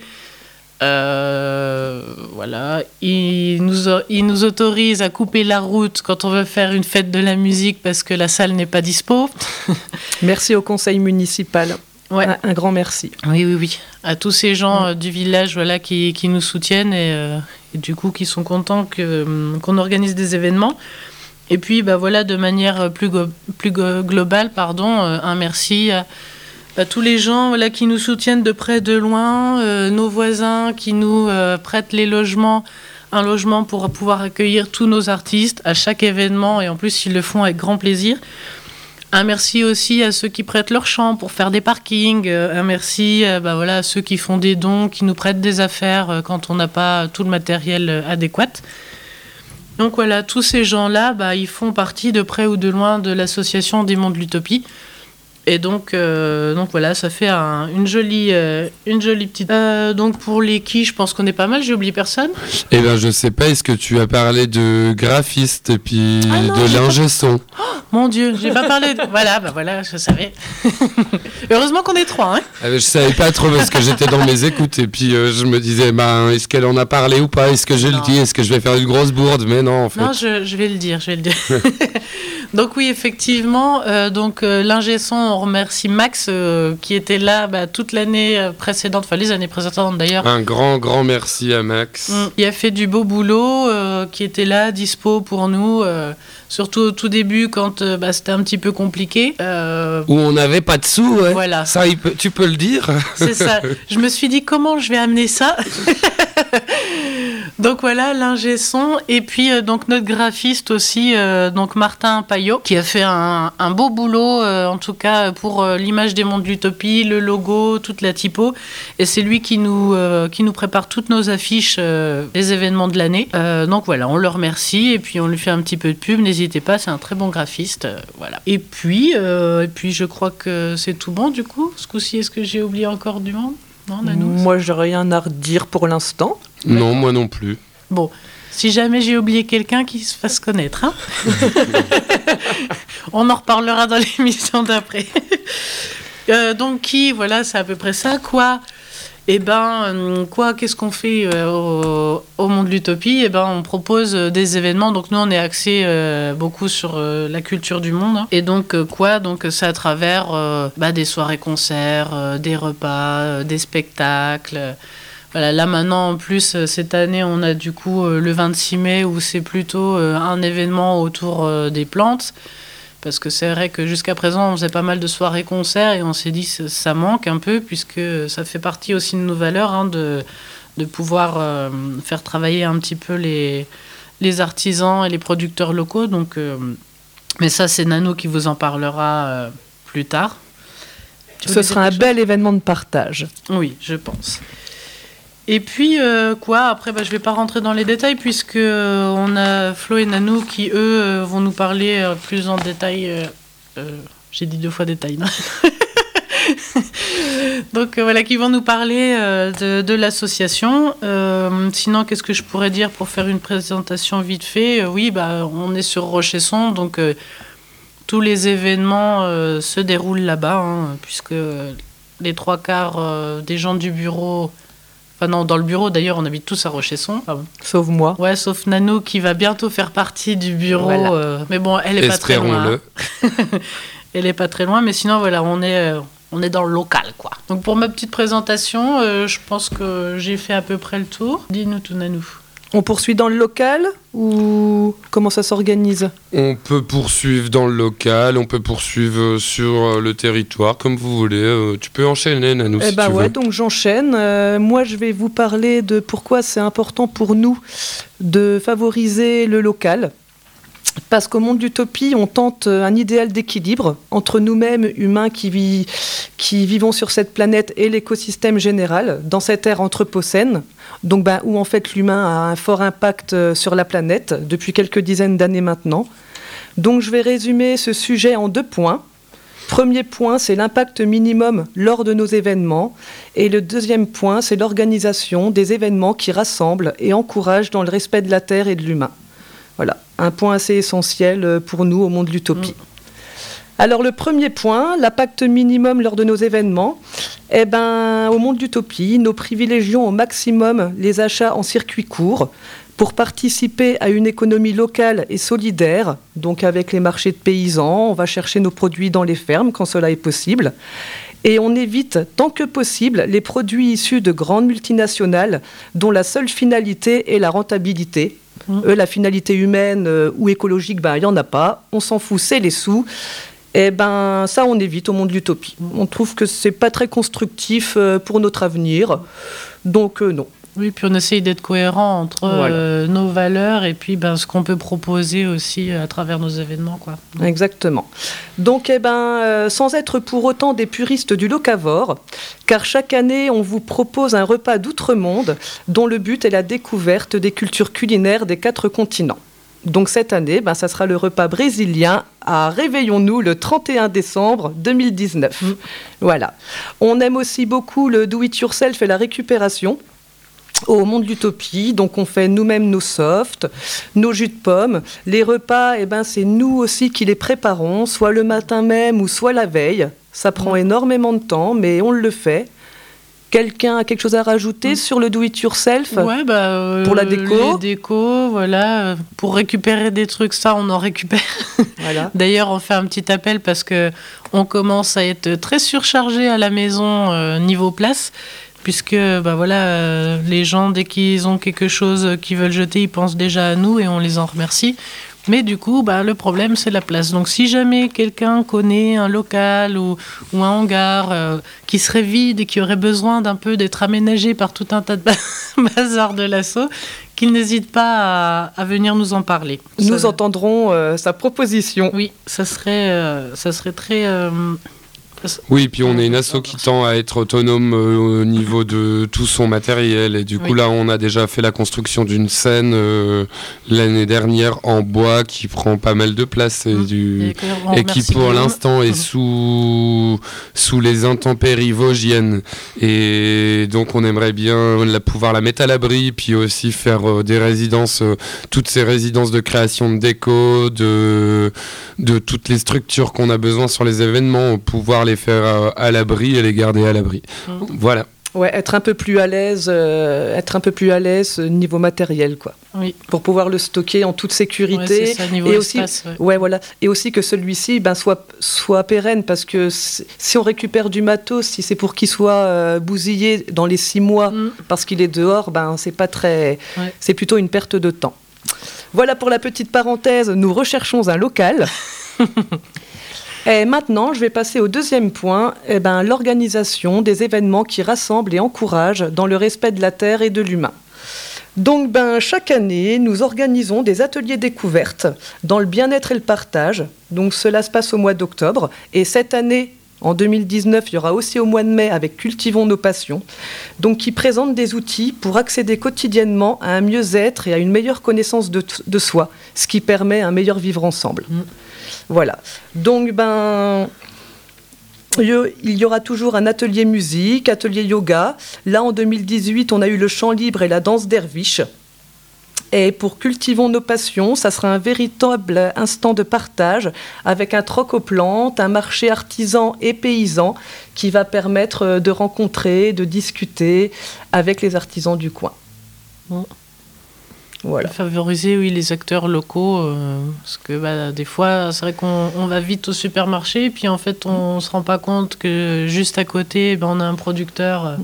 Euh, voilà. Ils nous, ils nous autorisent à couper la route quand on veut faire une fête de la musique parce que la salle n'est pas dispo. Merci au conseil municipal. Ouais. Un, un grand merci. Oui, oui, oui. À tous ces gens euh, du village voilà, qui, qui nous soutiennent et, euh, et du coup qui sont contents que, euh, qu'on organise des événements. Et puis, bah, voilà, de manière plus, go- plus go- globale, pardon, euh, un merci à, à tous les gens voilà, qui nous soutiennent de près, de loin, euh, nos voisins qui nous euh, prêtent les logements, un logement pour pouvoir accueillir tous nos artistes à chaque événement et en plus, ils le font avec grand plaisir. Un merci aussi à ceux qui prêtent leur champ pour faire des parkings. Un merci euh, bah voilà, à ceux qui font des dons, qui nous prêtent des affaires euh, quand on n'a pas tout le matériel euh, adéquat. Donc voilà, tous ces gens-là, bah, ils font partie de près ou de loin de l'association des Mondes de l'Utopie. Et donc, euh, donc voilà, ça fait un, une, jolie, euh, une jolie petite... Euh, donc pour les qui, je pense qu'on est pas mal, j'ai oublié personne. Eh bien, je sais pas, est-ce que tu as parlé de graphiste et puis Ah non, de j'ai l'ingé pas- son? Oh, mon Dieu, j'ai pas parlé de... Voilà, bah voilà, je savais. Heureusement qu'on est trois, hein. Ah, mais je savais pas trop parce que j'étais dans mes écoutes et puis euh, je me disais, bah, est-ce qu'elle en a parlé ou pas? Est-ce que je Non. le dis? Est-ce que je vais faire une grosse bourde? Mais non, en fait. Non, je, je vais le dire, je vais le dire. Donc oui, effectivement, euh, donc euh, l'ingé son, on remercie Max euh, qui était là bah, toute l'année euh, précédente, enfin les années précédentes d'ailleurs. Un grand, grand merci à Max. Mm. Il a fait du beau boulot, euh, qui était là, dispo pour nous, euh, surtout au tout début quand euh, bah, c'était un petit peu compliqué. Euh, Où on n'avait pas de sous, ouais. Voilà. Ça, il peut- tu peux le dire. C'est ça. Je me suis dit comment je vais amener ça. Donc voilà, l'ingé son. Et puis euh, donc notre graphiste aussi, euh, donc Martin Payot, qui a fait un, un beau boulot, euh, en tout cas pour euh, l'image des mondes de l'utopie, le logo, toute la typo. Et c'est lui qui nous, euh, qui nous prépare toutes nos affiches euh, des événements de l'année. Euh, donc voilà, on le remercie et puis on lui fait un petit peu de pub. N'hésitez pas, c'est un très bon graphiste. euh, voilà. Et puis, euh, et puis je crois que c'est tout bon du coup. Ce coup-ci, est-ce que j'ai oublié encore du monde? Non, Nanou? Moi, j'ai rien à redire pour l'instant. Non, moi non plus. Bon, si jamais j'ai oublié quelqu'un, qui se fasse connaître. Hein. On en reparlera dans l'émission d'après. Euh, donc qui, voilà, c'est à peu près ça. Quoi? Eh ben, euh, quoi, qu'est-ce qu'on fait euh, au, au Monde de l'Utopie? Eh ben, on propose euh, des événements. Donc nous, on est axé euh, beaucoup sur euh, la culture du monde. Hein. Et donc euh, quoi? Donc c'est à travers euh, bah, des soirées-concerts, euh, des repas, euh, des spectacles. Voilà, là maintenant, en plus, euh, cette année, on a du coup euh, le vingt-six mai où c'est plutôt euh, un événement autour euh, des plantes. Parce que c'est vrai que jusqu'à présent, on faisait pas mal de soirées-concerts et on s'est dit que ça manque un peu, puisque ça fait partie aussi de nos valeurs, hein, de, de pouvoir euh, faire travailler un petit peu les, les artisans et les producteurs locaux. Donc, euh, mais ça, c'est Nano qui vous en parlera euh, plus tard. Tu Ce voulais sera un dire quelque bel événement de partage. chose? Oui, je pense. Et puis, euh, quoi, après, bah, je ne vais pas rentrer dans les détails, puisque euh, on a Flo et Nanou qui, eux, euh, vont nous parler euh, plus en détail. euh, euh, J'ai dit deux fois détail, non? Donc, euh, voilà, qui vont nous parler euh, de, de l'association. Euh, sinon, qu'est-ce que je pourrais dire pour faire une présentation vite fait? Euh, Oui, bah, on est sur Rochesson, donc euh, tous les événements euh, se déroulent là-bas, hein, puisque les trois quarts euh, des gens du bureau... Enfin non, dans le bureau d'ailleurs, on habite tous à Rochesson. Ah bon. Sauf moi. Ouais, sauf Nano qui va bientôt faire partie du bureau. Voilà. euh, mais bon, elle est pas très loin. Espérons-le. Elle est pas très loin, mais sinon voilà, on est, euh, on est dans le local, quoi. Donc pour ma petite présentation, euh, je pense que j'ai fait à peu près le tour. Dis-nous tout, Nanou. On poursuit dans le local ou comment ça s'organise? On peut poursuivre dans le local, on peut poursuivre euh, sur euh, le territoire, comme vous voulez. Euh, tu peux enchaîner, Nanou, Eh si ben tu ouais, veux. donc j'enchaîne. Euh, moi, je vais vous parler de pourquoi c'est important pour nous de favoriser le local. Parce qu'au monde d'Utopie, on tente un idéal d'équilibre entre nous-mêmes, humains qui, vit, qui vivons sur cette planète, et l'écosystème général, dans cette ère anthropocène, donc ben, où en fait l'humain a un fort impact sur la planète depuis quelques dizaines d'années maintenant. Donc je vais résumer ce sujet en deux points. Premier point, c'est l'impact minimum lors de nos événements. Et le deuxième point, c'est l'organisation des événements qui rassemblent et encouragent dans le respect de la Terre et de l'humain. Voilà, un point assez essentiel pour nous au monde de l'utopie. Mmh. Alors le premier point, l'impact minimum lors de nos événements. Eh ben, au monde d'Utopie, nous privilégions au maximum les achats en circuit court pour participer à une économie locale et solidaire, donc avec les marchés de paysans, on va chercher nos produits dans les fermes quand cela est possible. Et on évite, tant que possible, les produits issus de grandes multinationales dont la seule finalité est la rentabilité. Mmh. Eux, la finalité humaine euh, ou écologique, ben, il n'y en a pas. On s'en fout, c'est les sous. Et ben, ça, on évite au monde de l'utopie. Mmh. On trouve que ce n'est pas très constructif euh, pour notre avenir. Donc, euh, non. Oui, puis on essaye d'être cohérent entre voilà. euh, nos valeurs et puis ben, ce qu'on peut proposer aussi à travers nos événements, quoi. Exactement. Donc, eh ben, euh, sans être pour autant des puristes du locavore, car chaque année, on vous propose un repas d'outre-monde dont le but est la découverte des cultures culinaires des quatre continents. Donc cette année, ben, ça sera le repas brésilien à Réveillons-nous le trente et un décembre deux mille dix-neuf. Mmh. Voilà. On aime aussi beaucoup le do-it-yourself et la récupération. Au Monde de l'Utopie, donc on fait nous-mêmes nos softs, nos jus de pommes. Les repas, eh ben, c'est nous aussi qui les préparons, soit le matin même ou soit la veille. Ça prend mmh. énormément de temps, mais on le fait. Quelqu'un a quelque chose à rajouter mmh. sur le do-it-yourself? Ouais, bah, euh, pour la déco. Les décos, voilà. Pour récupérer des trucs, ça, on en récupère. Voilà. D'ailleurs, on fait un petit appel parce que on commence à être très surchargé à la maison euh, niveau place. Puisque bah voilà, euh, les gens, dès qu'ils ont quelque chose qu'ils veulent jeter, ils pensent déjà à nous et on les en remercie. Mais du coup, bah, le problème, c'est la place. Donc si jamais quelqu'un connaît un local ou, ou un hangar euh, qui serait vide et qui aurait besoin d'un peu d'être aménagé par tout un tas de bazar de l'assaut, qu'il n'hésite pas à, à venir nous en parler. Nous ça, entendrons euh, sa proposition. Oui, ça serait, euh, ça serait très... Euh, Oui, puis on est une asso qui tend à être autonome euh, au niveau de tout son matériel. Et du coup, oui. là, on a déjà fait la construction d'une scène euh, l'année dernière en bois qui prend pas mal de place et, mmh. du... et, et qui, pour l'instant, est mmh. sous... sous les intempéries vosgiennes. Et donc, on aimerait bien la... pouvoir la mettre à l'abri, puis aussi faire euh, des résidences, euh, toutes ces résidences de création de déco, de, de toutes les structures qu'on a besoin sur les événements, pouvoir les faire à l'abri et les garder à l'abri. Mmh. Voilà. Ouais, être un peu plus à l'aise, euh, être un peu plus à l'aise niveau matériel, quoi. Oui. Pour pouvoir le stocker en toute sécurité. Ouais, c'est ça, niveau et espace, aussi, ouais. ouais, voilà. Et aussi que celui-ci, ben, soit soit pérenne, parce que si on récupère du matos, si c'est pour qu'il soit euh, bousillé dans les six mois, mmh. parce qu'il est dehors, ben c'est pas très, ouais. c'est plutôt une perte de temps. Voilà pour la petite parenthèse. Nous recherchons un local. Et maintenant, je vais passer au deuxième point, eh ben, l'organisation des événements qui rassemblent et encouragent dans le respect de la terre et de l'humain. Donc, ben, chaque année, nous organisons des ateliers découvertes dans le bien-être et le partage. Donc, cela se passe au mois d'octobre. Et cette année, en deux mille dix-neuf, il y aura aussi au mois de mai avec Cultivons nos passions, donc qui présentent des outils pour accéder quotidiennement à un mieux-être et à une meilleure connaissance de, t- de soi, ce qui permet un meilleur vivre ensemble. Mmh. Voilà. Donc, ben, il y aura toujours un atelier musique, atelier yoga. Là, en deux mille dix-huit, on a eu le chant libre et la danse derviche. Et pour Cultivons nos passions, ça sera un véritable instant de partage avec un troc aux plantes, un marché artisan et paysan qui va permettre de rencontrer, de discuter avec les artisans du coin. Mmh. Voilà. Favoriser, oui, les acteurs locaux, euh, parce que bah, des fois, c'est vrai qu'on on va vite au supermarché, et puis en fait, on ne se rend pas compte que juste à côté, ben, on a un producteur euh,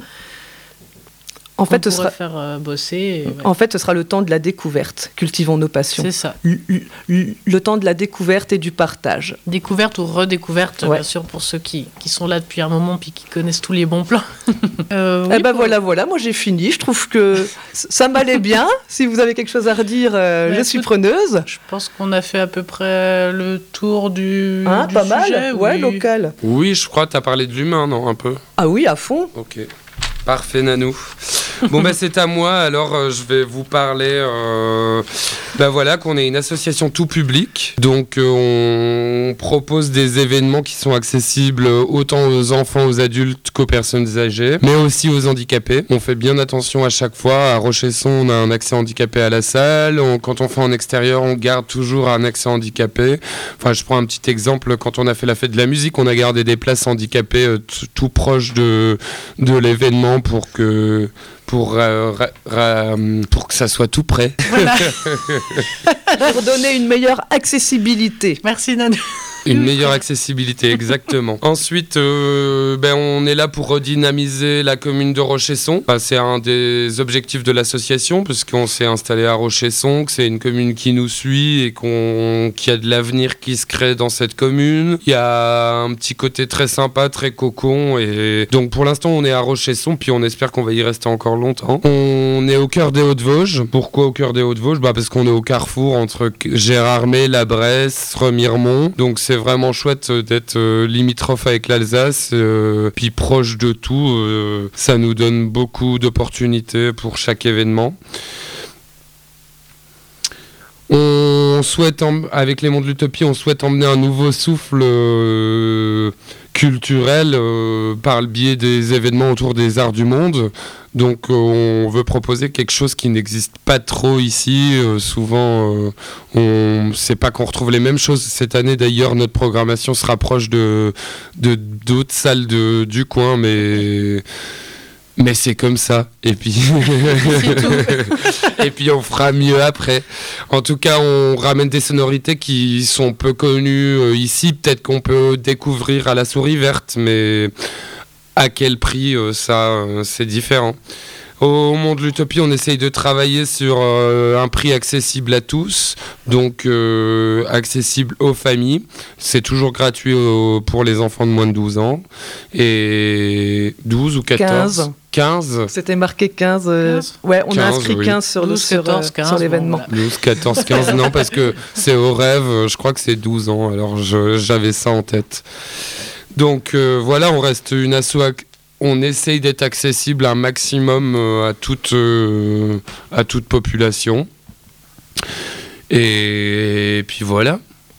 en qu'on fait, pourrait sera... faire euh, bosser. Et, ouais. En fait, ce sera le temps de la découverte. Cultivons nos passions. C'est ça. Le, le, le temps de la découverte et du partage. Découverte ou redécouverte, ouais. Bien sûr, pour ceux qui, qui sont là depuis un moment puis qui connaissent tous les bons plans. euh, oui, eh ben pour... voilà, voilà, moi j'ai fini. Je trouve que ça m'allait bien. Si vous avez quelque chose à redire, euh, je suis preneuse. Je pense qu'on a fait à peu près le tour du, hein, du pas sujet. Mal, ouais, oui. Local. Oui, je crois que tu as parlé de l'humain, non, un peu? Ah oui, à fond. Ok. Parfait, Nanou. Bon, bah, c'est à moi. Alors, euh, je vais vous parler. Euh, bah, voilà, qu'on est une association tout public. Donc, euh, on propose des événements qui sont accessibles autant aux enfants, aux adultes qu'aux personnes âgées, mais aussi aux handicapés. On fait bien attention à chaque fois. À Rochesson, on a un accès handicapé à la salle. On, quand on fait en extérieur, on garde toujours un accès handicapé. Enfin, je prends un petit exemple. Quand on a fait la fête de la musique, on a gardé des places handicapées euh, t- tout proche de, de l'événement pour que pour euh, ra, ra, pour que ça soit tout prêt. Voilà. Pour donner une meilleure accessibilité. Merci Nanou. Une meilleure accessibilité, exactement. Ensuite, euh, ben, on est là pour redynamiser la commune de Rochesson. Enfin, c'est un des objectifs de l'association, puisqu'on s'est installé à Rochesson, que c'est une commune qui nous suit et qu'on, qu'il y a de l'avenir qui se crée dans cette commune. Il y a un petit côté très sympa, très cocon. Et donc, pour l'instant, on est à Rochesson, puis on espère qu'on va y rester encore longtemps. On est au cœur des Hauts-de-Vosges. Pourquoi au cœur des Hauts-de-Vosges? Bah, parce qu'on est au carrefour entre Gérardmer, La Bresse, Remiremont. Donc, c'est C'est vraiment chouette d'être euh, limitrophe avec l'Alsace, euh, puis proche de tout. Euh, ça nous donne beaucoup d'opportunités pour chaque événement. On souhaite, em- avec les Mondes de l'Utopie, on souhaite emmener un nouveau souffle euh, culturel euh, par le biais des événements autour des arts du monde. Donc euh, on veut proposer quelque chose qui n'existe pas trop ici. Euh, souvent, euh, on c'est pas qu'on retrouve les mêmes choses. Cette année d'ailleurs, notre programmation se rapproche de, de d'autres salles de, du coin, mais mais c'est comme ça. Et puis et puis on fera mieux après. En tout cas, on ramène des sonorités qui sont peu connues euh, ici. Peut-être qu'on peut découvrir à la Souris Verte, mais à quel prix, euh, ça, euh, c'est différent. Au Monde de l'Utopie, on essaye de travailler sur euh, un prix accessible à tous, donc euh, accessible aux familles. C'est toujours gratuit au, pour les enfants de moins de douze ans. Et douze ou quatorze quinze. quinze C'était marqué quinze. euh, quinze. Ouais, on a quinze, inscrit oui. quinze sur, le, douze, sur, quatorze, euh, quinze, sur l'événement. bon, douze, quatorze, quinze, non, parce que c'est au rêve, je crois que c'est douze ans, alors je, j'avais ça en tête. Donc euh, voilà, on reste une asso, ac- on essaye d'être accessible un maximum euh, à, toute, euh, à toute population. Et, et puis voilà.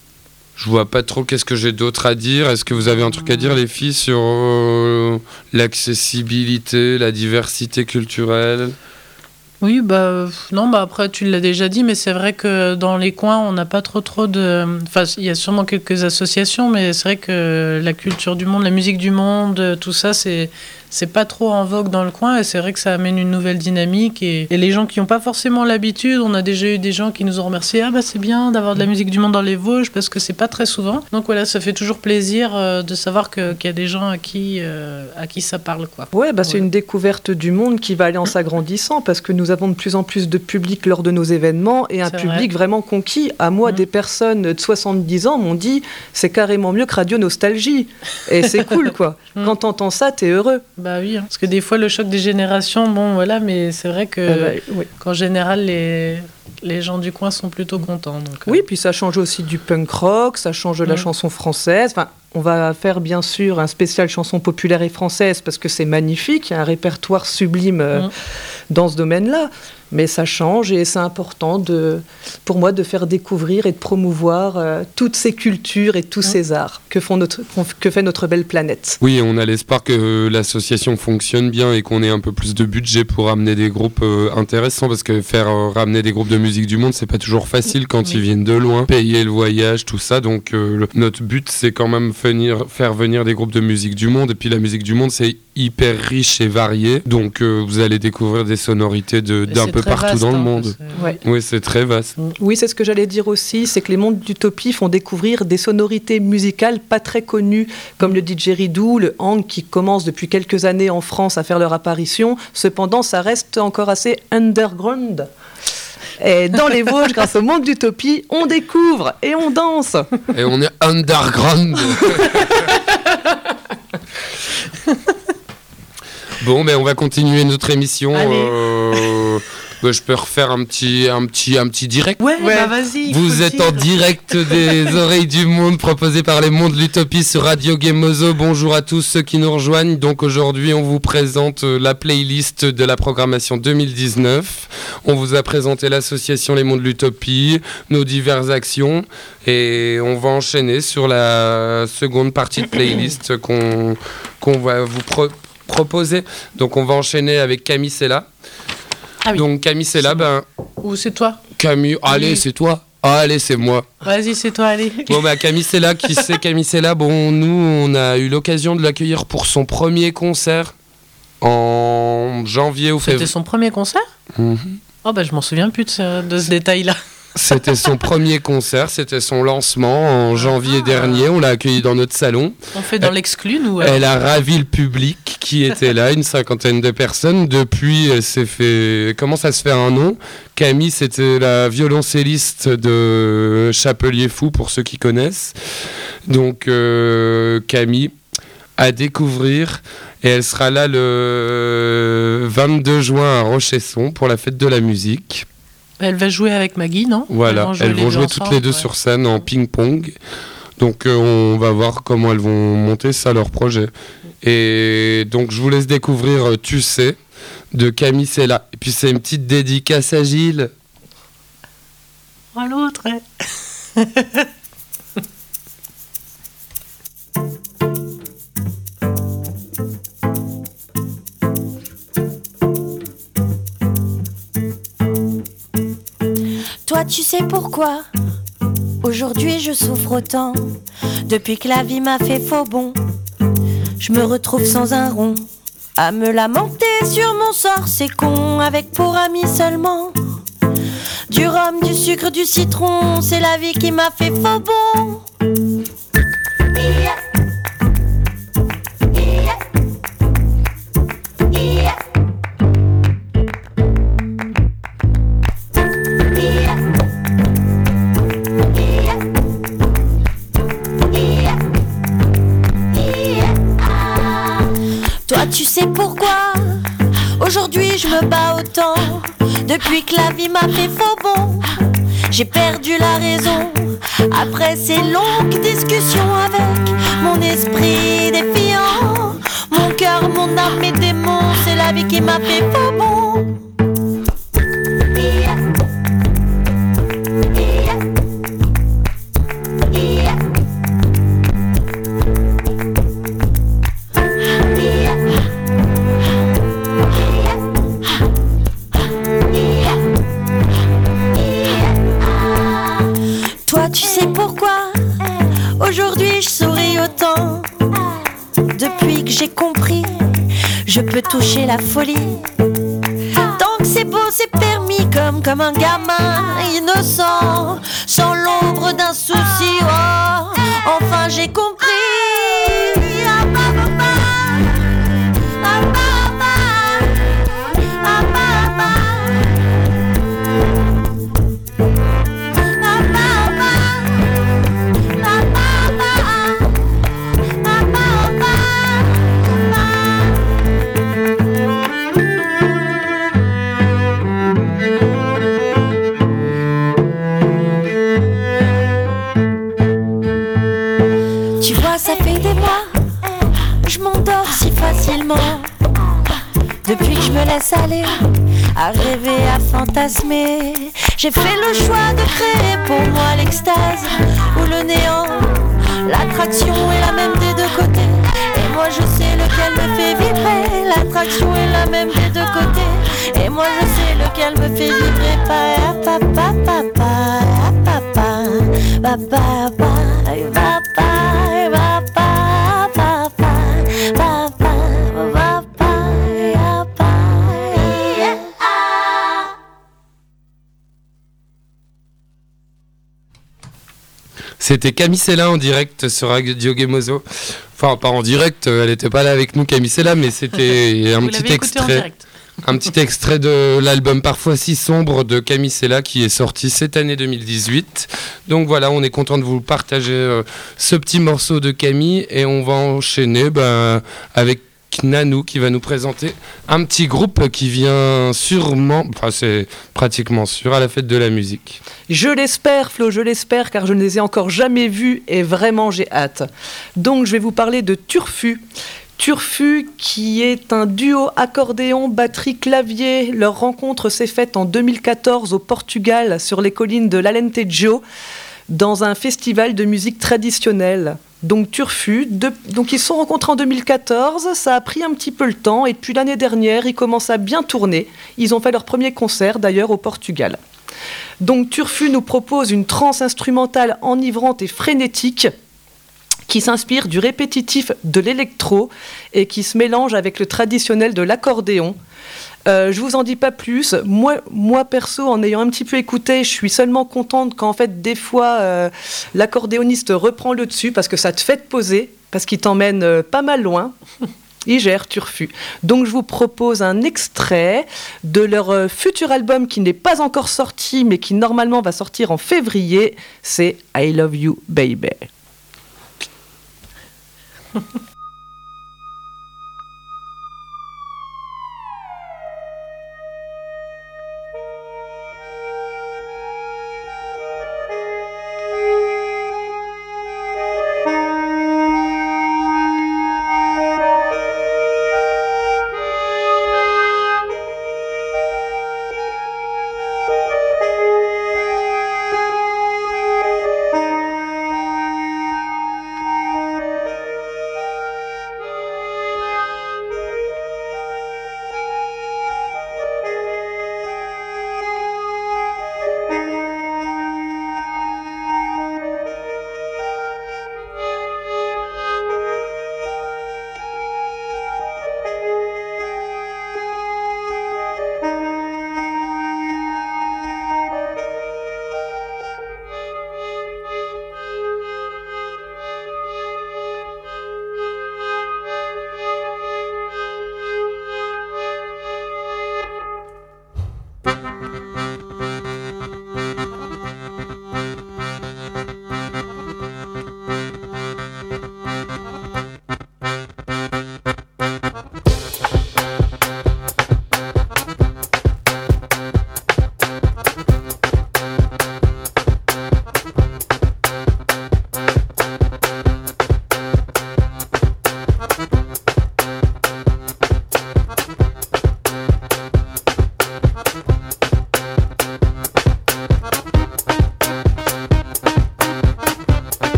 Je vois pas trop qu'est-ce que j'ai d'autre à dire. Est-ce que vous avez un truc à dire, les filles, sur euh, l'accessibilité, la diversité culturelle ? Oui, bah euh, non, bah après tu l'as déjà dit, mais c'est vrai que dans les coins, on n'a pas trop trop de. Enfin, il y a sûrement quelques associations, mais c'est vrai que la culture du monde, la musique du monde, tout ça, c'est c'est pas trop en vogue dans le coin, et c'est vrai que ça amène une nouvelle dynamique. Et, et les gens qui n'ont pas forcément l'habitude, on a déjà eu des gens qui nous ont remercié. Ah bah c'est bien d'avoir de la musique du monde dans les Vosges, parce que c'est pas très souvent. Donc voilà, ça fait toujours plaisir euh, de savoir que, qu'il y a des gens à qui euh, à qui ça parle, quoi. Ouais, bah, c'est Ouais. une découverte du monde qui va aller en s'agrandissant parce que nous avons de plus en plus de public lors de nos événements et un C'est public vrai. vraiment conquis. À moi, Mm. des personnes de soixante-dix ans m'ont dit c'est carrément mieux que Radio Nostalgie. Et c'est cool, quoi. Mm. Quand t'entends ça, t'es heureux. Bah oui, hein. Parce que des fois le choc des générations, bon voilà, mais c'est vrai que Euh, bah, oui. qu'en général les les gens du coin sont plutôt contents. Donc, euh, Oui, puis ça change aussi du punk rock, ça change de la Mm. chanson française. Enfin, on va faire bien sûr un spécial chanson populaire et française parce que c'est magnifique, il y a un répertoire sublime euh, Mm. dans ce domaine-là. Mais ça change et c'est important de, pour moi de faire découvrir et de promouvoir euh, toutes ces cultures et tous Mm. ces arts que, font notre, que fait notre belle planète. Oui, on a l'espoir que l'association fonctionne bien et qu'on ait un peu plus de budget pour ramener des groupes euh, intéressants, parce que faire euh, ramener des groupes de musique du monde, c'est pas toujours facile quand Oui. ils viennent de loin, payer le voyage, tout ça. Donc euh, le- notre but, c'est quand même venir, faire venir des groupes de musique du monde. Et puis la musique du monde, c'est hyper riche et varié. Donc euh, vous allez découvrir des sonorités de, et d'un c'est peu très partout vaste, dans le hein, monde. c'est- Ouais. Oui, c'est très vaste. Oui, c'est ce que j'allais dire aussi, c'est que les mondes d'utopie font découvrir des sonorités musicales pas très connues, comme le didgeridoo, le hang qui commence depuis quelques années en France à faire leur apparition. Cependant, ça reste encore assez underground. Et dans les Vosges, grâce au monde d'utopie, on découvre et on danse. Et on est underground. Bon, mais on va continuer notre émission. Allez. Euh, bah, je peux refaire un petit, un petit, un petit direct. Ouais, Ouais. bah vas-y. il faut Vous le êtes dire. en direct des Oreilles du Monde, proposé par les Mondes de l'Utopie sur Radio Gemozo. Bonjour à tous ceux qui nous rejoignent. Donc aujourd'hui, on vous présente euh, la playlist de la programmation deux mille dix-neuf. On vous a présenté l'association Les Mondes de l'Utopie, nos diverses actions, et on va enchaîner sur la seconde partie de playlist qu'on qu'on va vous pro- proposer. Donc on va enchaîner avec Camille Sella. Ah oui. Donc Camille Sella, ben Ou c'est toi. Camille, allez, c'est toi. Allez, c'est moi. Vas-y, c'est toi, allez. Bon, bah, Camille Sella, qui c'est Camille Sella? Bon, nous, on a eu l'occasion de l'accueillir pour son premier concert en janvier ou C'était février. son premier concert. Mhm. Oh bah je m'en souviens plus de ce, de ce détail-là. C'était son premier concert, c'était son lancement en janvier Ah. dernier. On l'a accueilli dans notre salon. On fait dans l'exclu, nous. euh. Elle a ravi le public qui était là, une cinquantaine de personnes. Depuis, elle s'est fait, commence à se faire un nom. Camille, c'était la violoncelliste de Chapelier Fou, pour ceux qui connaissent. Donc, euh, Camille, à découvrir. Et elle sera là le vingt-deux juin à Rochesson pour la fête de la musique. Elle va jouer avec Maggie, non? Voilà, elles vont les jouer deux toutes ensemble, les deux ouais. sur scène en ping-pong. Donc euh, on va voir comment elles vont monter ça, leur projet. Et donc je vous laisse découvrir euh, Tu sais de Camille Sella. Et puis c'est une petite dédicace à Gilles. Oh, l'autre. hein. Toi, tu sais pourquoi aujourd'hui je souffre autant. Depuis que la vie m'a fait faux bond, je me retrouve sans un rond, à me lamenter sur mon sort, c'est con. Avec pour ami seulement du rhum, du sucre, du citron, c'est la vie qui m'a fait faux bond. Toi, tu sais pourquoi aujourd'hui je me bats autant. Depuis que la vie m'a fait faux bond, j'ai perdu la raison. Après ces longues discussions avec mon esprit défiant, mon cœur, mon âme, mes démons, c'est la vie qui m'a fait faux bond. Toi, tu sais pourquoi aujourd'hui je souris autant. Depuis que j'ai compris, je peux toucher la folie. Tant que c'est beau, c'est permis, comme, comme un gamin innocent, sans l'ombre d'un souci. Oh, enfin j'ai compris. Ah, bah, bah, bah. Ah, bah, bah. Ah, bah, bah. Tu vois, ça fait des mois, je m'endors si facilement. Depuis que je me laisse aller, à rêver, à fantasmer, j'ai fait le choix de créer pour moi l'extase ou le néant. L'attraction est la même des deux côtés, et moi je sais lequel me fait vibrer. L'attraction est la même des deux côtés, et moi je sais lequel me fait vibrer. Pa pa pa pa pa pa pa pa pa pa pa pa pa pa pa. C'était Camille Sella en direct sur Radio Gemozo. Enfin, pas en direct, elle n'était pas là avec nous, Camille Sella, mais c'était un Vous petit l'avez écouté en extrait. direct. Un petit extrait de l'album Parfois si sombre de Camille Sella qui est sorti cette année deux mille dix-huit. Donc voilà, on est content de vous partager euh, ce petit morceau de Camille et on va enchaîner bah, avec Nanou qui va nous présenter un petit groupe qui vient sûrement, enfin c'est pratiquement sûr, à la fête de la musique. Je l'espère, Flo, je l'espère, car je ne les ai encore jamais vus et vraiment j'ai hâte. Donc je vais vous parler de Turfu. Turfu, qui est un duo accordéon, batterie, clavier. Leur rencontre s'est faite en deux mille quatorze au Portugal, sur les collines de l'Alentejo, dans un festival de musique traditionnelle. Donc Turfu, de, donc ils se sont rencontrés en deux mille quatorze, ça a pris un petit peu le temps, et depuis l'année dernière, ils commencent à bien tourner. Ils ont fait leur premier concert, d'ailleurs, au Portugal. Donc Turfu nous propose une trance instrumentale enivrante et frénétique, qui s'inspire du répétitif de l'électro et qui se mélange avec le traditionnel de l'accordéon. Euh, je vous en dis pas plus. Moi, moi, perso, en ayant un petit peu écouté, je suis seulement contente quand, en fait, des fois, euh, l'accordéoniste reprend le dessus parce que ça te fait te poser, parce qu'il t'emmène euh, pas mal loin. Il gère Turfu. Donc, je vous propose un extrait de leur euh, futur album qui n'est pas encore sorti, mais qui normalement va sortir en février. C'est I Love You, Baby.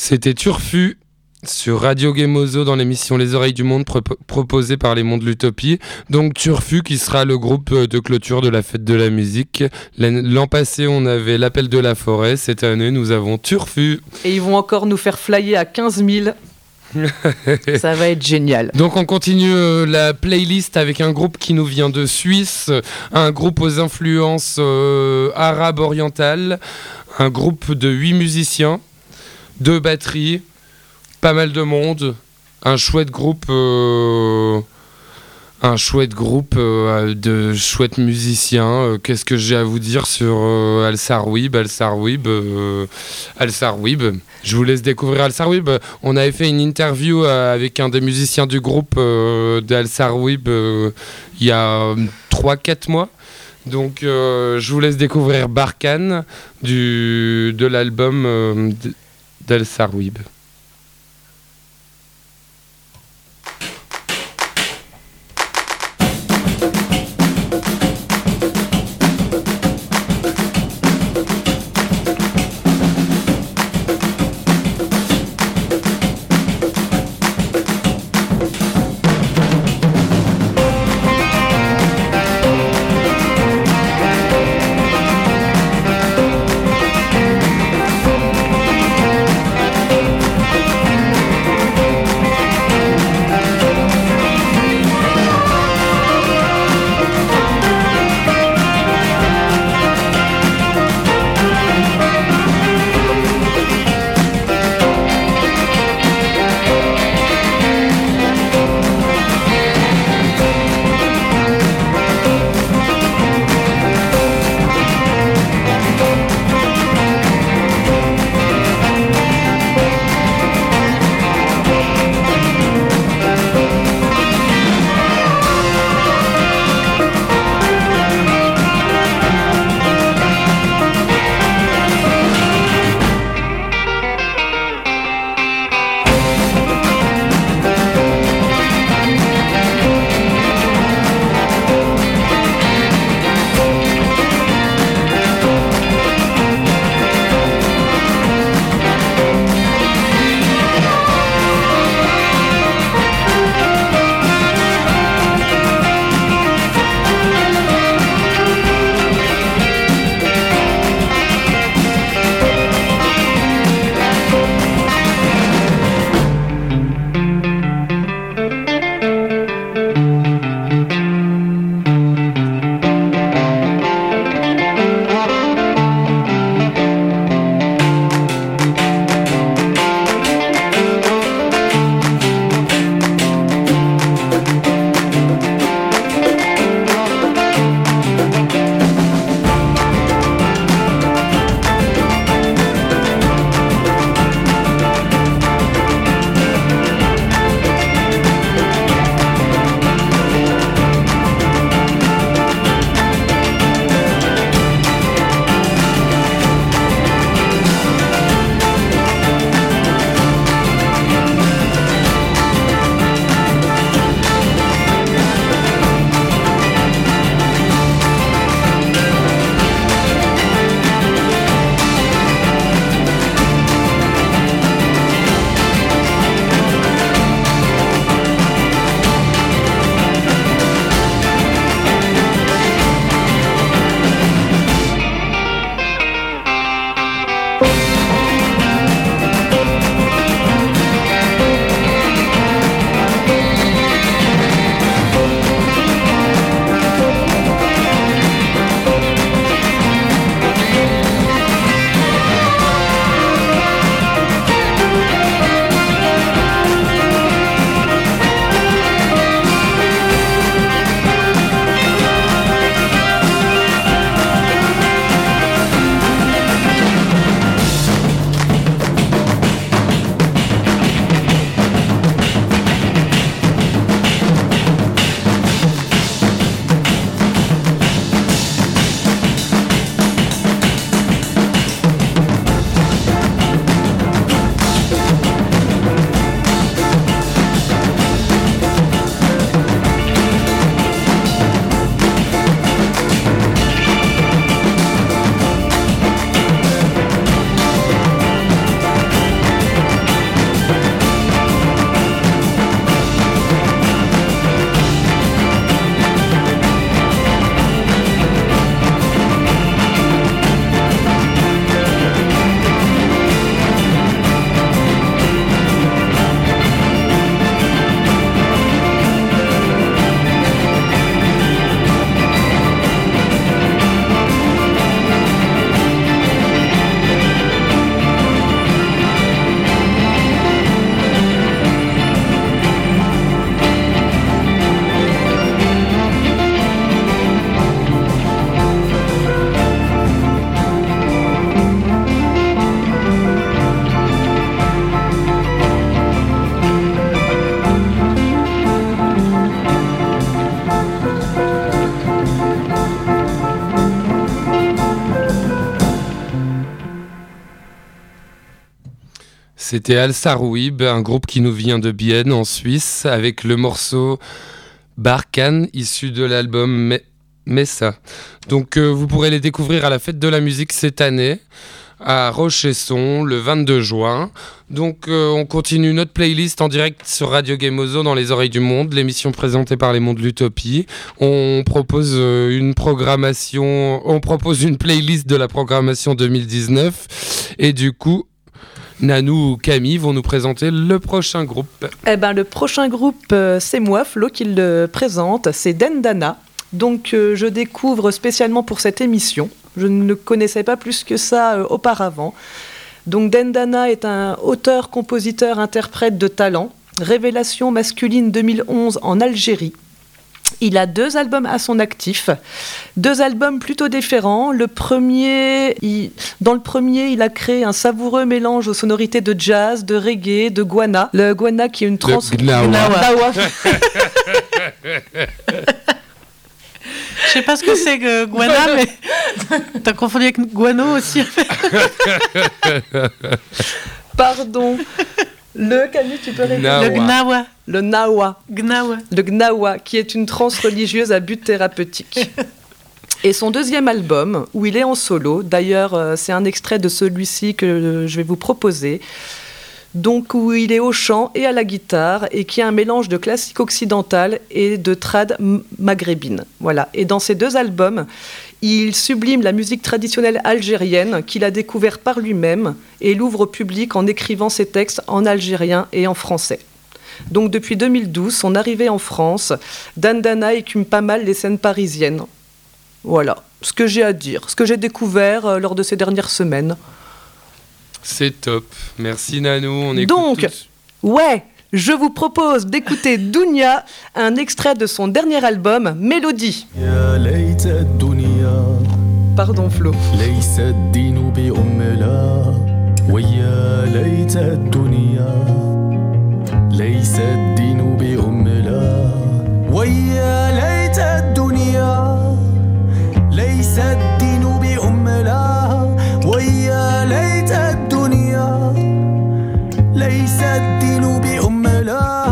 C'était Turfu sur Radio Gemozo dans l'émission Les Oreilles du Monde pro- proposée par les Mondes de l'Utopie. Donc Turfu qui sera le groupe de clôture de la fête de la musique. L'an passé on avait l'Appel de la Forêt, cette année nous avons Turfu. Et ils vont encore nous faire flyer à quinze mille. Ça va être génial. Donc on continue euh, la playlist avec un groupe qui nous vient de Suisse, un groupe aux influences euh, arabes orientales, un groupe de huit musiciens, deux batteries, pas mal de monde, un chouette groupe, euh, un chouette groupe euh, de chouettes musiciens. Euh, qu'est-ce que j'ai à vous dire sur euh, Al-Sarwib, Al-Sarwib, euh, Al-Sarwib. Je vous laisse découvrir Al-Sarwib. On avait fait une interview euh, avec un des musiciens du groupe euh, d'Al-Sarwib euh, il y a trois quatre mois. Donc euh, je vous laisse découvrir Barkhane du, de l'album euh, d'Al-Sarwib. Thank C'était Al Sarouib, un groupe qui nous vient de Bienne en Suisse, avec le morceau Barkhane, issu de l'album Me- Messa. Donc euh, vous pourrez les découvrir à la Fête de la musique cette année, à Rochesson, le vingt-deux juin. Donc euh, on continue notre playlist en direct sur Radio Gameozo dans les oreilles du monde, l'émission présentée par les Mondes de l'Utopie. On propose euh, une programmation, on propose une playlist de la programmation deux mille dix-neuf, et du coup Nanou ou Camille vont nous présenter le prochain groupe. Eh ben, le prochain groupe, euh, c'est moi, Flo, qui le présente. C'est Dendana. Donc, euh, je découvre spécialement pour cette émission. Je ne connaissais pas plus que ça euh, auparavant. Donc, Dendana est un auteur, compositeur, interprète de talent. Révélation masculine deux mille onze en Algérie. Il a deux albums à son actif, deux albums plutôt différents. Le premier, il, dans le premier, il a créé un savoureux mélange aux sonorités de jazz, de reggae, de guana. Le guana qui est une trans... Le gnawa. Gnawa. Je sais pas ce que c'est que guana, mais t'as confondu avec guano aussi. Pardon. Le Camille, tu peux répéter. Le gnawa. Le nawa. Gnawa. Le gnawa, qui est une transe religieuse à but thérapeutique. Et son deuxième album, où il est en solo, d'ailleurs, euh, c'est un extrait de celui-ci que euh, je vais vous proposer, donc où il est au chant et à la guitare, et qui a un mélange de classique occidental et de trad m- maghrébine. Voilà. Et dans ces deux albums, il sublime la musique traditionnelle algérienne qu'il a découvert par lui-même et l'ouvre au public en écrivant ses textes en algérien et en français. Donc depuis deux mille douze, son arrivée en France, Dendana écume pas mal les scènes parisiennes. Voilà ce que j'ai à dire, ce que j'ai découvert euh, lors de ces dernières semaines. C'est top. Merci Nanou. On écoute Donc, tous. ouais, je vous propose d'écouter Dounia, un extrait de son dernier album, Mélodie. Pardon Flo. ليس الدين بأملا ويا ليت الدنيا ليس الدين بأملا ويا ليت الدنيا ليس الدين بأملا ويا ليت الدنيا ليس الدين بأملا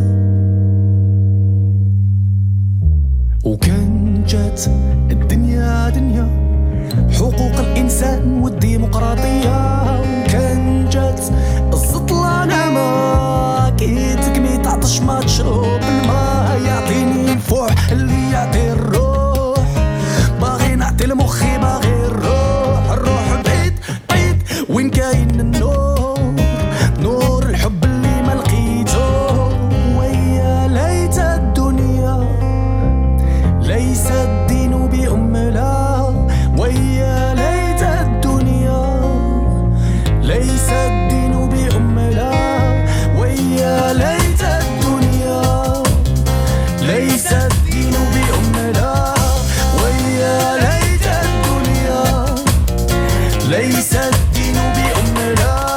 وكان جات الدنيا دنيا حقوق الإنسان والديمقراطية وكان جات الزطلانة ما كي تكمي تعطش ما تشرب الماء يعطيني الفوح اللي يعطي الروح باغي نعطي المخي باغي الروح الروح بعيد بعيد وين كاين النور نور الحب اللي ما لقيته ويا ليت الدنيا ليس الدين بأملا ويا ليت الدنيا ليس الدين بأملا ويا ليت الدنيا ليس الدين بأملا ويا ليت الدنيا ليس الدين بأملا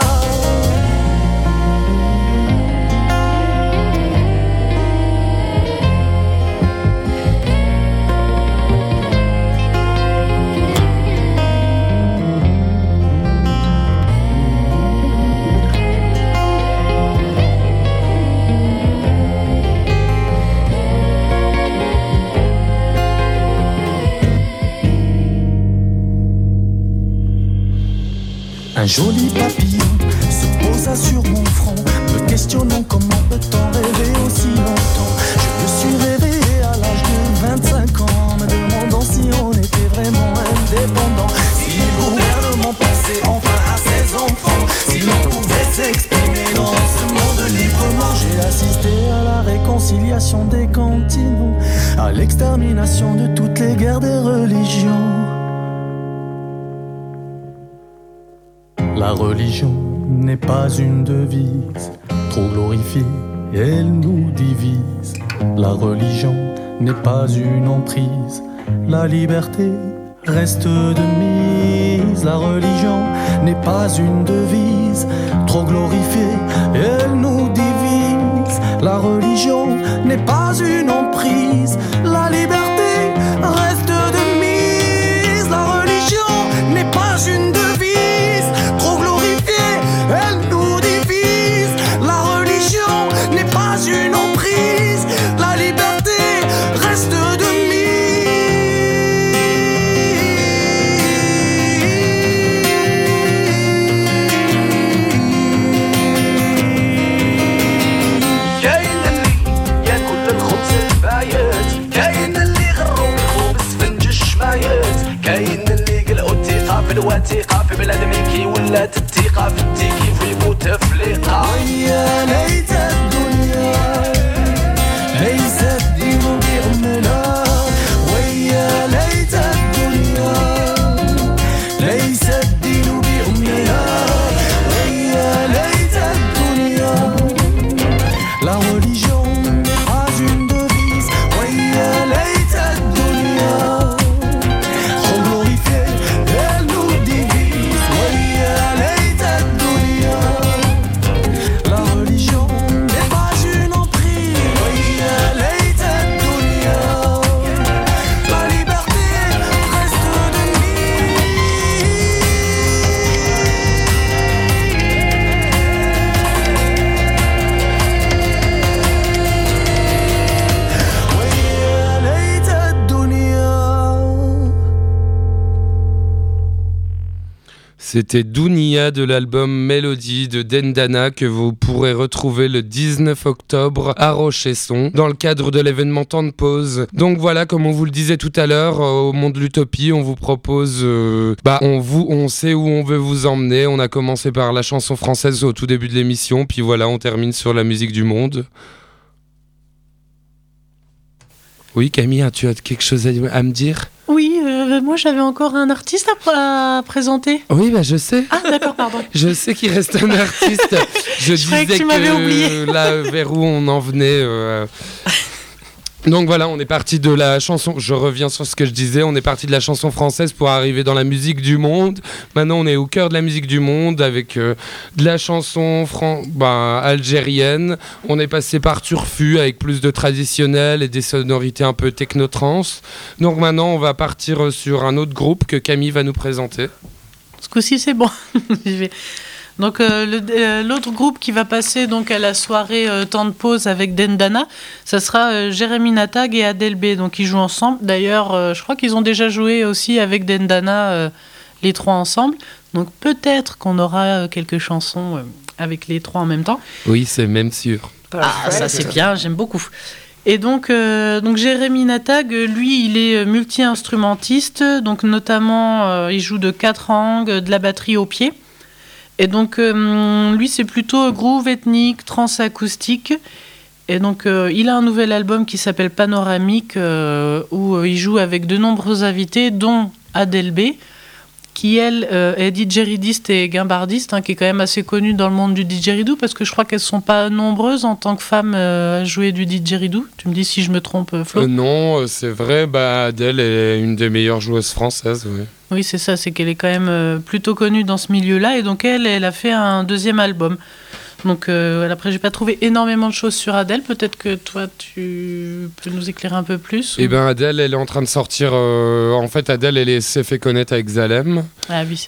Un joli papillon se posa sur mon front, me questionnant comment peut-on rêver aussi longtemps. Je me suis réveillé à l'âge de vingt-cinq ans, me demandant si on était vraiment indépendant, si le gouvernement pensait enfin à ses enfants, si l'on pouvait s'exprimer dans ce monde librement. J'ai assisté à la réconciliation des continents, à l'extermination de toutes les guerres des religions. La religion n'est pas une devise, trop glorifiée, elle nous divise. La religion n'est pas une emprise, la liberté reste de mise. La religion n'est pas une devise, trop glorifiée, elle nous divise. La religion n'est pas une emprise, la liberté reste de mise. La religion n'est pas une devise, trop glorifiée, elle nous divise. ولا تتيقى بدي كيف يموت فليقة ويا ليت الدنيا ليست دين بأمنا ويا ليت الدنيا ليست دين بأمنا ويا ليت الدنيا La religion n'est pas une devise ويا ليت الدنيا trop glorifiée elle nous divise ويا ليت الدنيا La religion n'est pas une emprise ويا ليت الدنيا La liberté reste de ويا ليت الدنيا C'était Dounia de l'album Mélodie de Dendana que vous pourrez retrouver le dix-neuf octobre à Rochesson dans le cadre de l'événement Temps de Pause. Donc voilà, comme on vous le disait tout à l'heure, euh, au Monde de l'Utopie, on vous propose, euh, bah on vous, on sait où on veut vous emmener. On a commencé par la chanson française au tout début de l'émission, puis voilà, on termine sur la musique du monde. Oui, Camille, tu as quelque chose à, à me dire ? Oui, euh, moi j'avais encore un artiste à, pr- à présenter. Oui, bah je sais. Ah d'accord, pardon. Je sais qu'il reste un artiste. Je, Je croyais disais que tu m'avais oublié. là, vers où on en venait. euh, Donc voilà, on est parti de la chanson. Je reviens sur ce que je disais. On est parti de la chanson française pour arriver dans la musique du monde. Maintenant, on est au cœur de la musique du monde avec euh, de la chanson fran- bah, algérienne. On est passé par Turfu avec plus de traditionnel et des sonorités un peu techno-trance. Donc maintenant, on va partir sur un autre groupe que Camille va nous présenter. Ce coup-ci c'est bon. J'y vais. Donc euh, le- euh, l'autre groupe qui va passer donc à la soirée euh, Temps de Pause avec Dendana, ça sera euh, Jérémy Natag et Adèle B. Donc ils jouent ensemble. D'ailleurs, euh, je crois qu'ils ont déjà joué aussi avec Dendana, euh, les trois ensemble. Donc peut-être qu'on aura euh, quelques chansons euh, avec les trois en même temps. Oui, c'est même sûr. Ah, ça c'est bien, j'aime beaucoup. Et donc, euh, donc Jérémy Natag, lui, il est multi-instrumentiste, donc notamment, euh, il joue de quatre langues, de la batterie au pied. Et donc, euh, lui, c'est plutôt groove ethnique, trance acoustique. Et donc, euh, il a un nouvel album qui s'appelle Panoramique, euh, où euh, il joue avec de nombreux invités, dont Adèle B, qui, elle, euh, est didgeridiste et guimbardiste, hein, qui est quand même assez connue dans le monde du didgeridoo, parce que je crois qu'elles ne sont pas nombreuses en tant que femmes euh, à jouer du didgeridoo. Tu me dis si je me trompe, Flo. Euh, non, euh, c'est vrai, bah, Adèle est une des meilleures joueuses françaises. Oui, Oui, c'est ça, c'est qu'elle est quand même euh, plutôt connue dans ce milieu-là, et donc elle, elle a fait un deuxième album. Donc euh, voilà, après, j'ai pas trouvé énormément de choses sur Adèle. Peut-être que toi, tu peux nous éclairer un peu plus. Et ou... ben Adèle, elle est en train de sortir. euh, en fait, Adèle, elle est- s'est fait connaître avec Zalem. Ah oui, c'est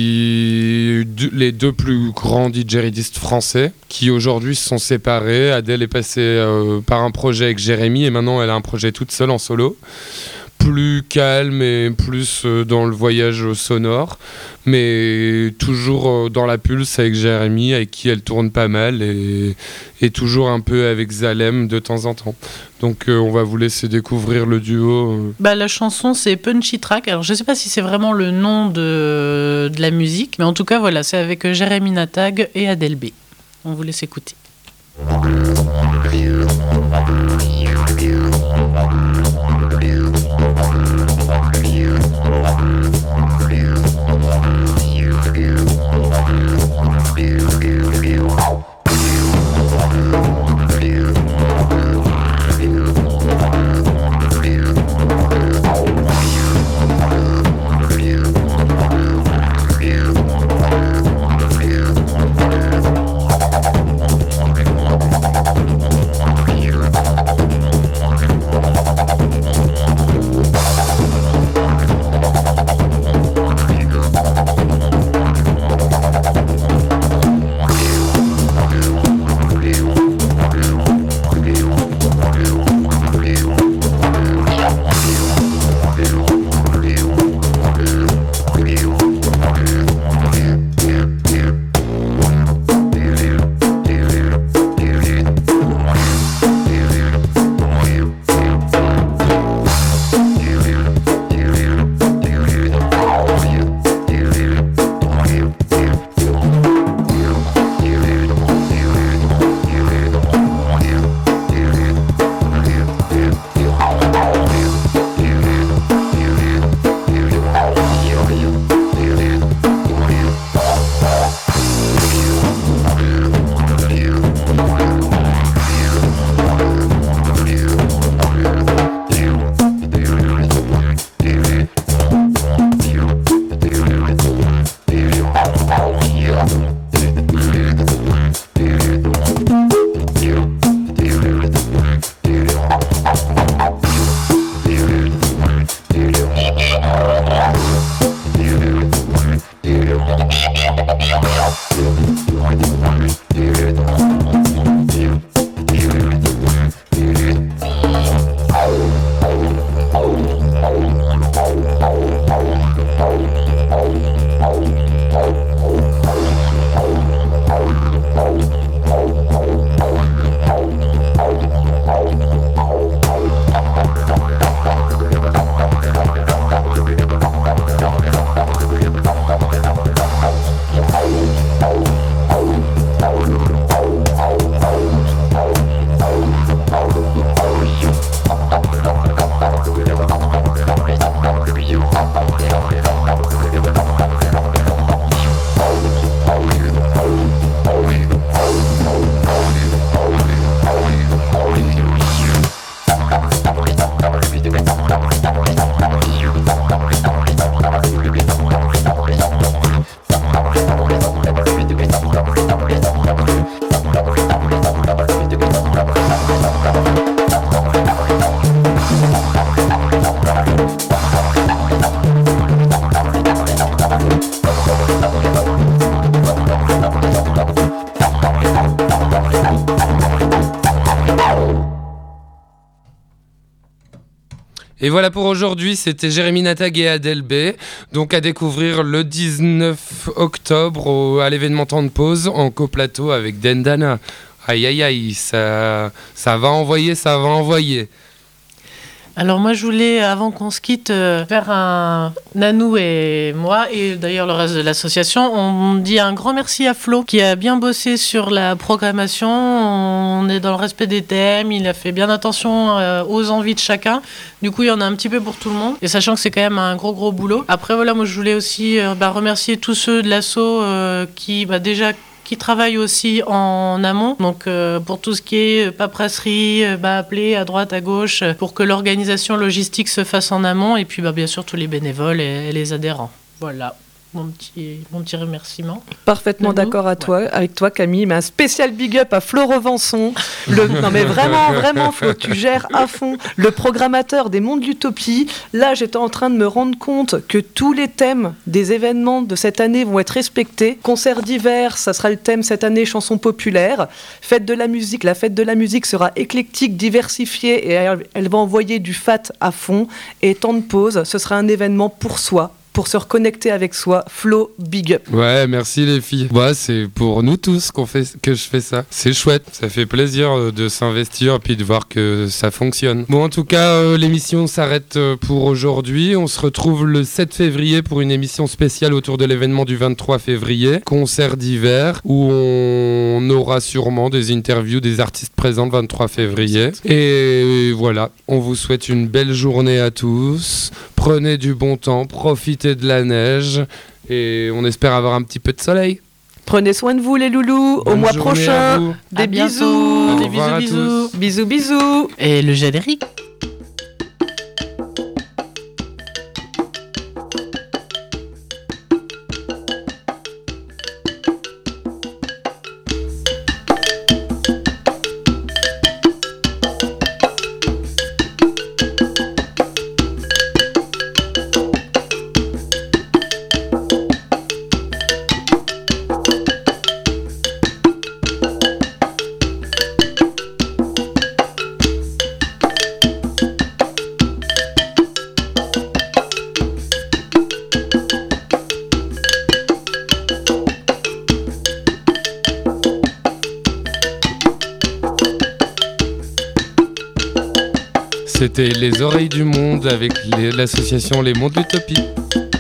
Il- deux- les deux plus grands didgeridistes français qui aujourd'hui se sont séparés. Adèle est passée euh, par un projet avec Jérémy et maintenant elle a un projet toute seule en solo. Plus calme et plus euh, dans le voyage sonore, mais toujours euh, dans la pulse avec Jérémy, avec qui elle tourne pas mal, et, et toujours un peu avec Zalem de temps en temps. Donc euh, on va vous laisser découvrir le duo. euh. Bah, la chanson, c'est Punchy Track. Alors, je sais pas si c'est vraiment le nom de, de la musique, mais en tout cas, voilà, c'est avec euh, Jérémy Natag et Adèle B. On vous laisse écouter. We'll be right back. Et voilà pour aujourd'hui, c'était Jérémy Natag et Adèle B. Donc à découvrir le dix-neuf octobre au, à l'événement Temps de Pause en coplateau avec Dendana. Aïe aïe aïe, ça, ça va envoyer, ça va envoyer. Alors moi je voulais, avant qu'on se quitte, euh, faire un... Nanou et moi, et d'ailleurs le reste de l'association, on dit un grand merci à Flo qui a bien bossé sur la programmation. On est dans le respect des thèmes, il a fait bien attention euh, aux envies de chacun. Du coup il y en a un petit peu pour tout le monde, et sachant que c'est quand même un gros gros boulot. Après voilà, moi je voulais aussi euh, bah, remercier tous ceux de l'asso euh, qui bah, déjà... qui travaillent aussi en amont, donc euh, pour tout ce qui est paperasserie, euh, bah, appeler à droite, à gauche, pour que l'organisation logistique se fasse en amont, et puis bah, bien sûr tous les bénévoles et, et les adhérents. Voilà. Mon petit, mon petit remerciement. Parfaitement Nanou. d'accord à toi, Ouais. avec toi Camille, mais un spécial big up à Flo Revenson. Le, non mais vraiment, vraiment Flo, tu gères à fond. Le programmateur des Mondes de l'Utopie. Là, j'étais en train de me rendre compte que tous les thèmes des événements de cette année vont être respectés. Concert d'hiver, ça sera le thème cette année, chansons populaires. Fête de la musique, la fête de la musique sera éclectique, diversifiée, et elle, elle va envoyer du fat à fond. Et Temps de Pause, ce sera un événement pour soi, pour se reconnecter avec soi. Flo, big up. Ouais, merci les filles. Bah, c'est pour nous tous qu'on fait, que je fais ça. C'est chouette, ça fait plaisir de s'investir puis de voir que ça fonctionne. Bon, en tout cas, euh, l'émission s'arrête pour aujourd'hui. On se retrouve le sept février pour une émission spéciale autour de l'événement du vingt-trois février, concert d'hiver, où on aura sûrement des interviews des artistes présents le vingt-trois février. Et voilà, on vous souhaite une belle journée à tous. Prenez du bon temps, profitez de la neige et on espère avoir un petit peu de soleil. Prenez soin de vous les loulous. Bonne au mois journée à prochain. vous. Des À bientôt. bisous. Des Au revoir bisous, à bisous. tous. Bisous, bisous. Et le générique. C'était Les Oreilles du Monde avec les- l'association Les Mondes de l'Utopie.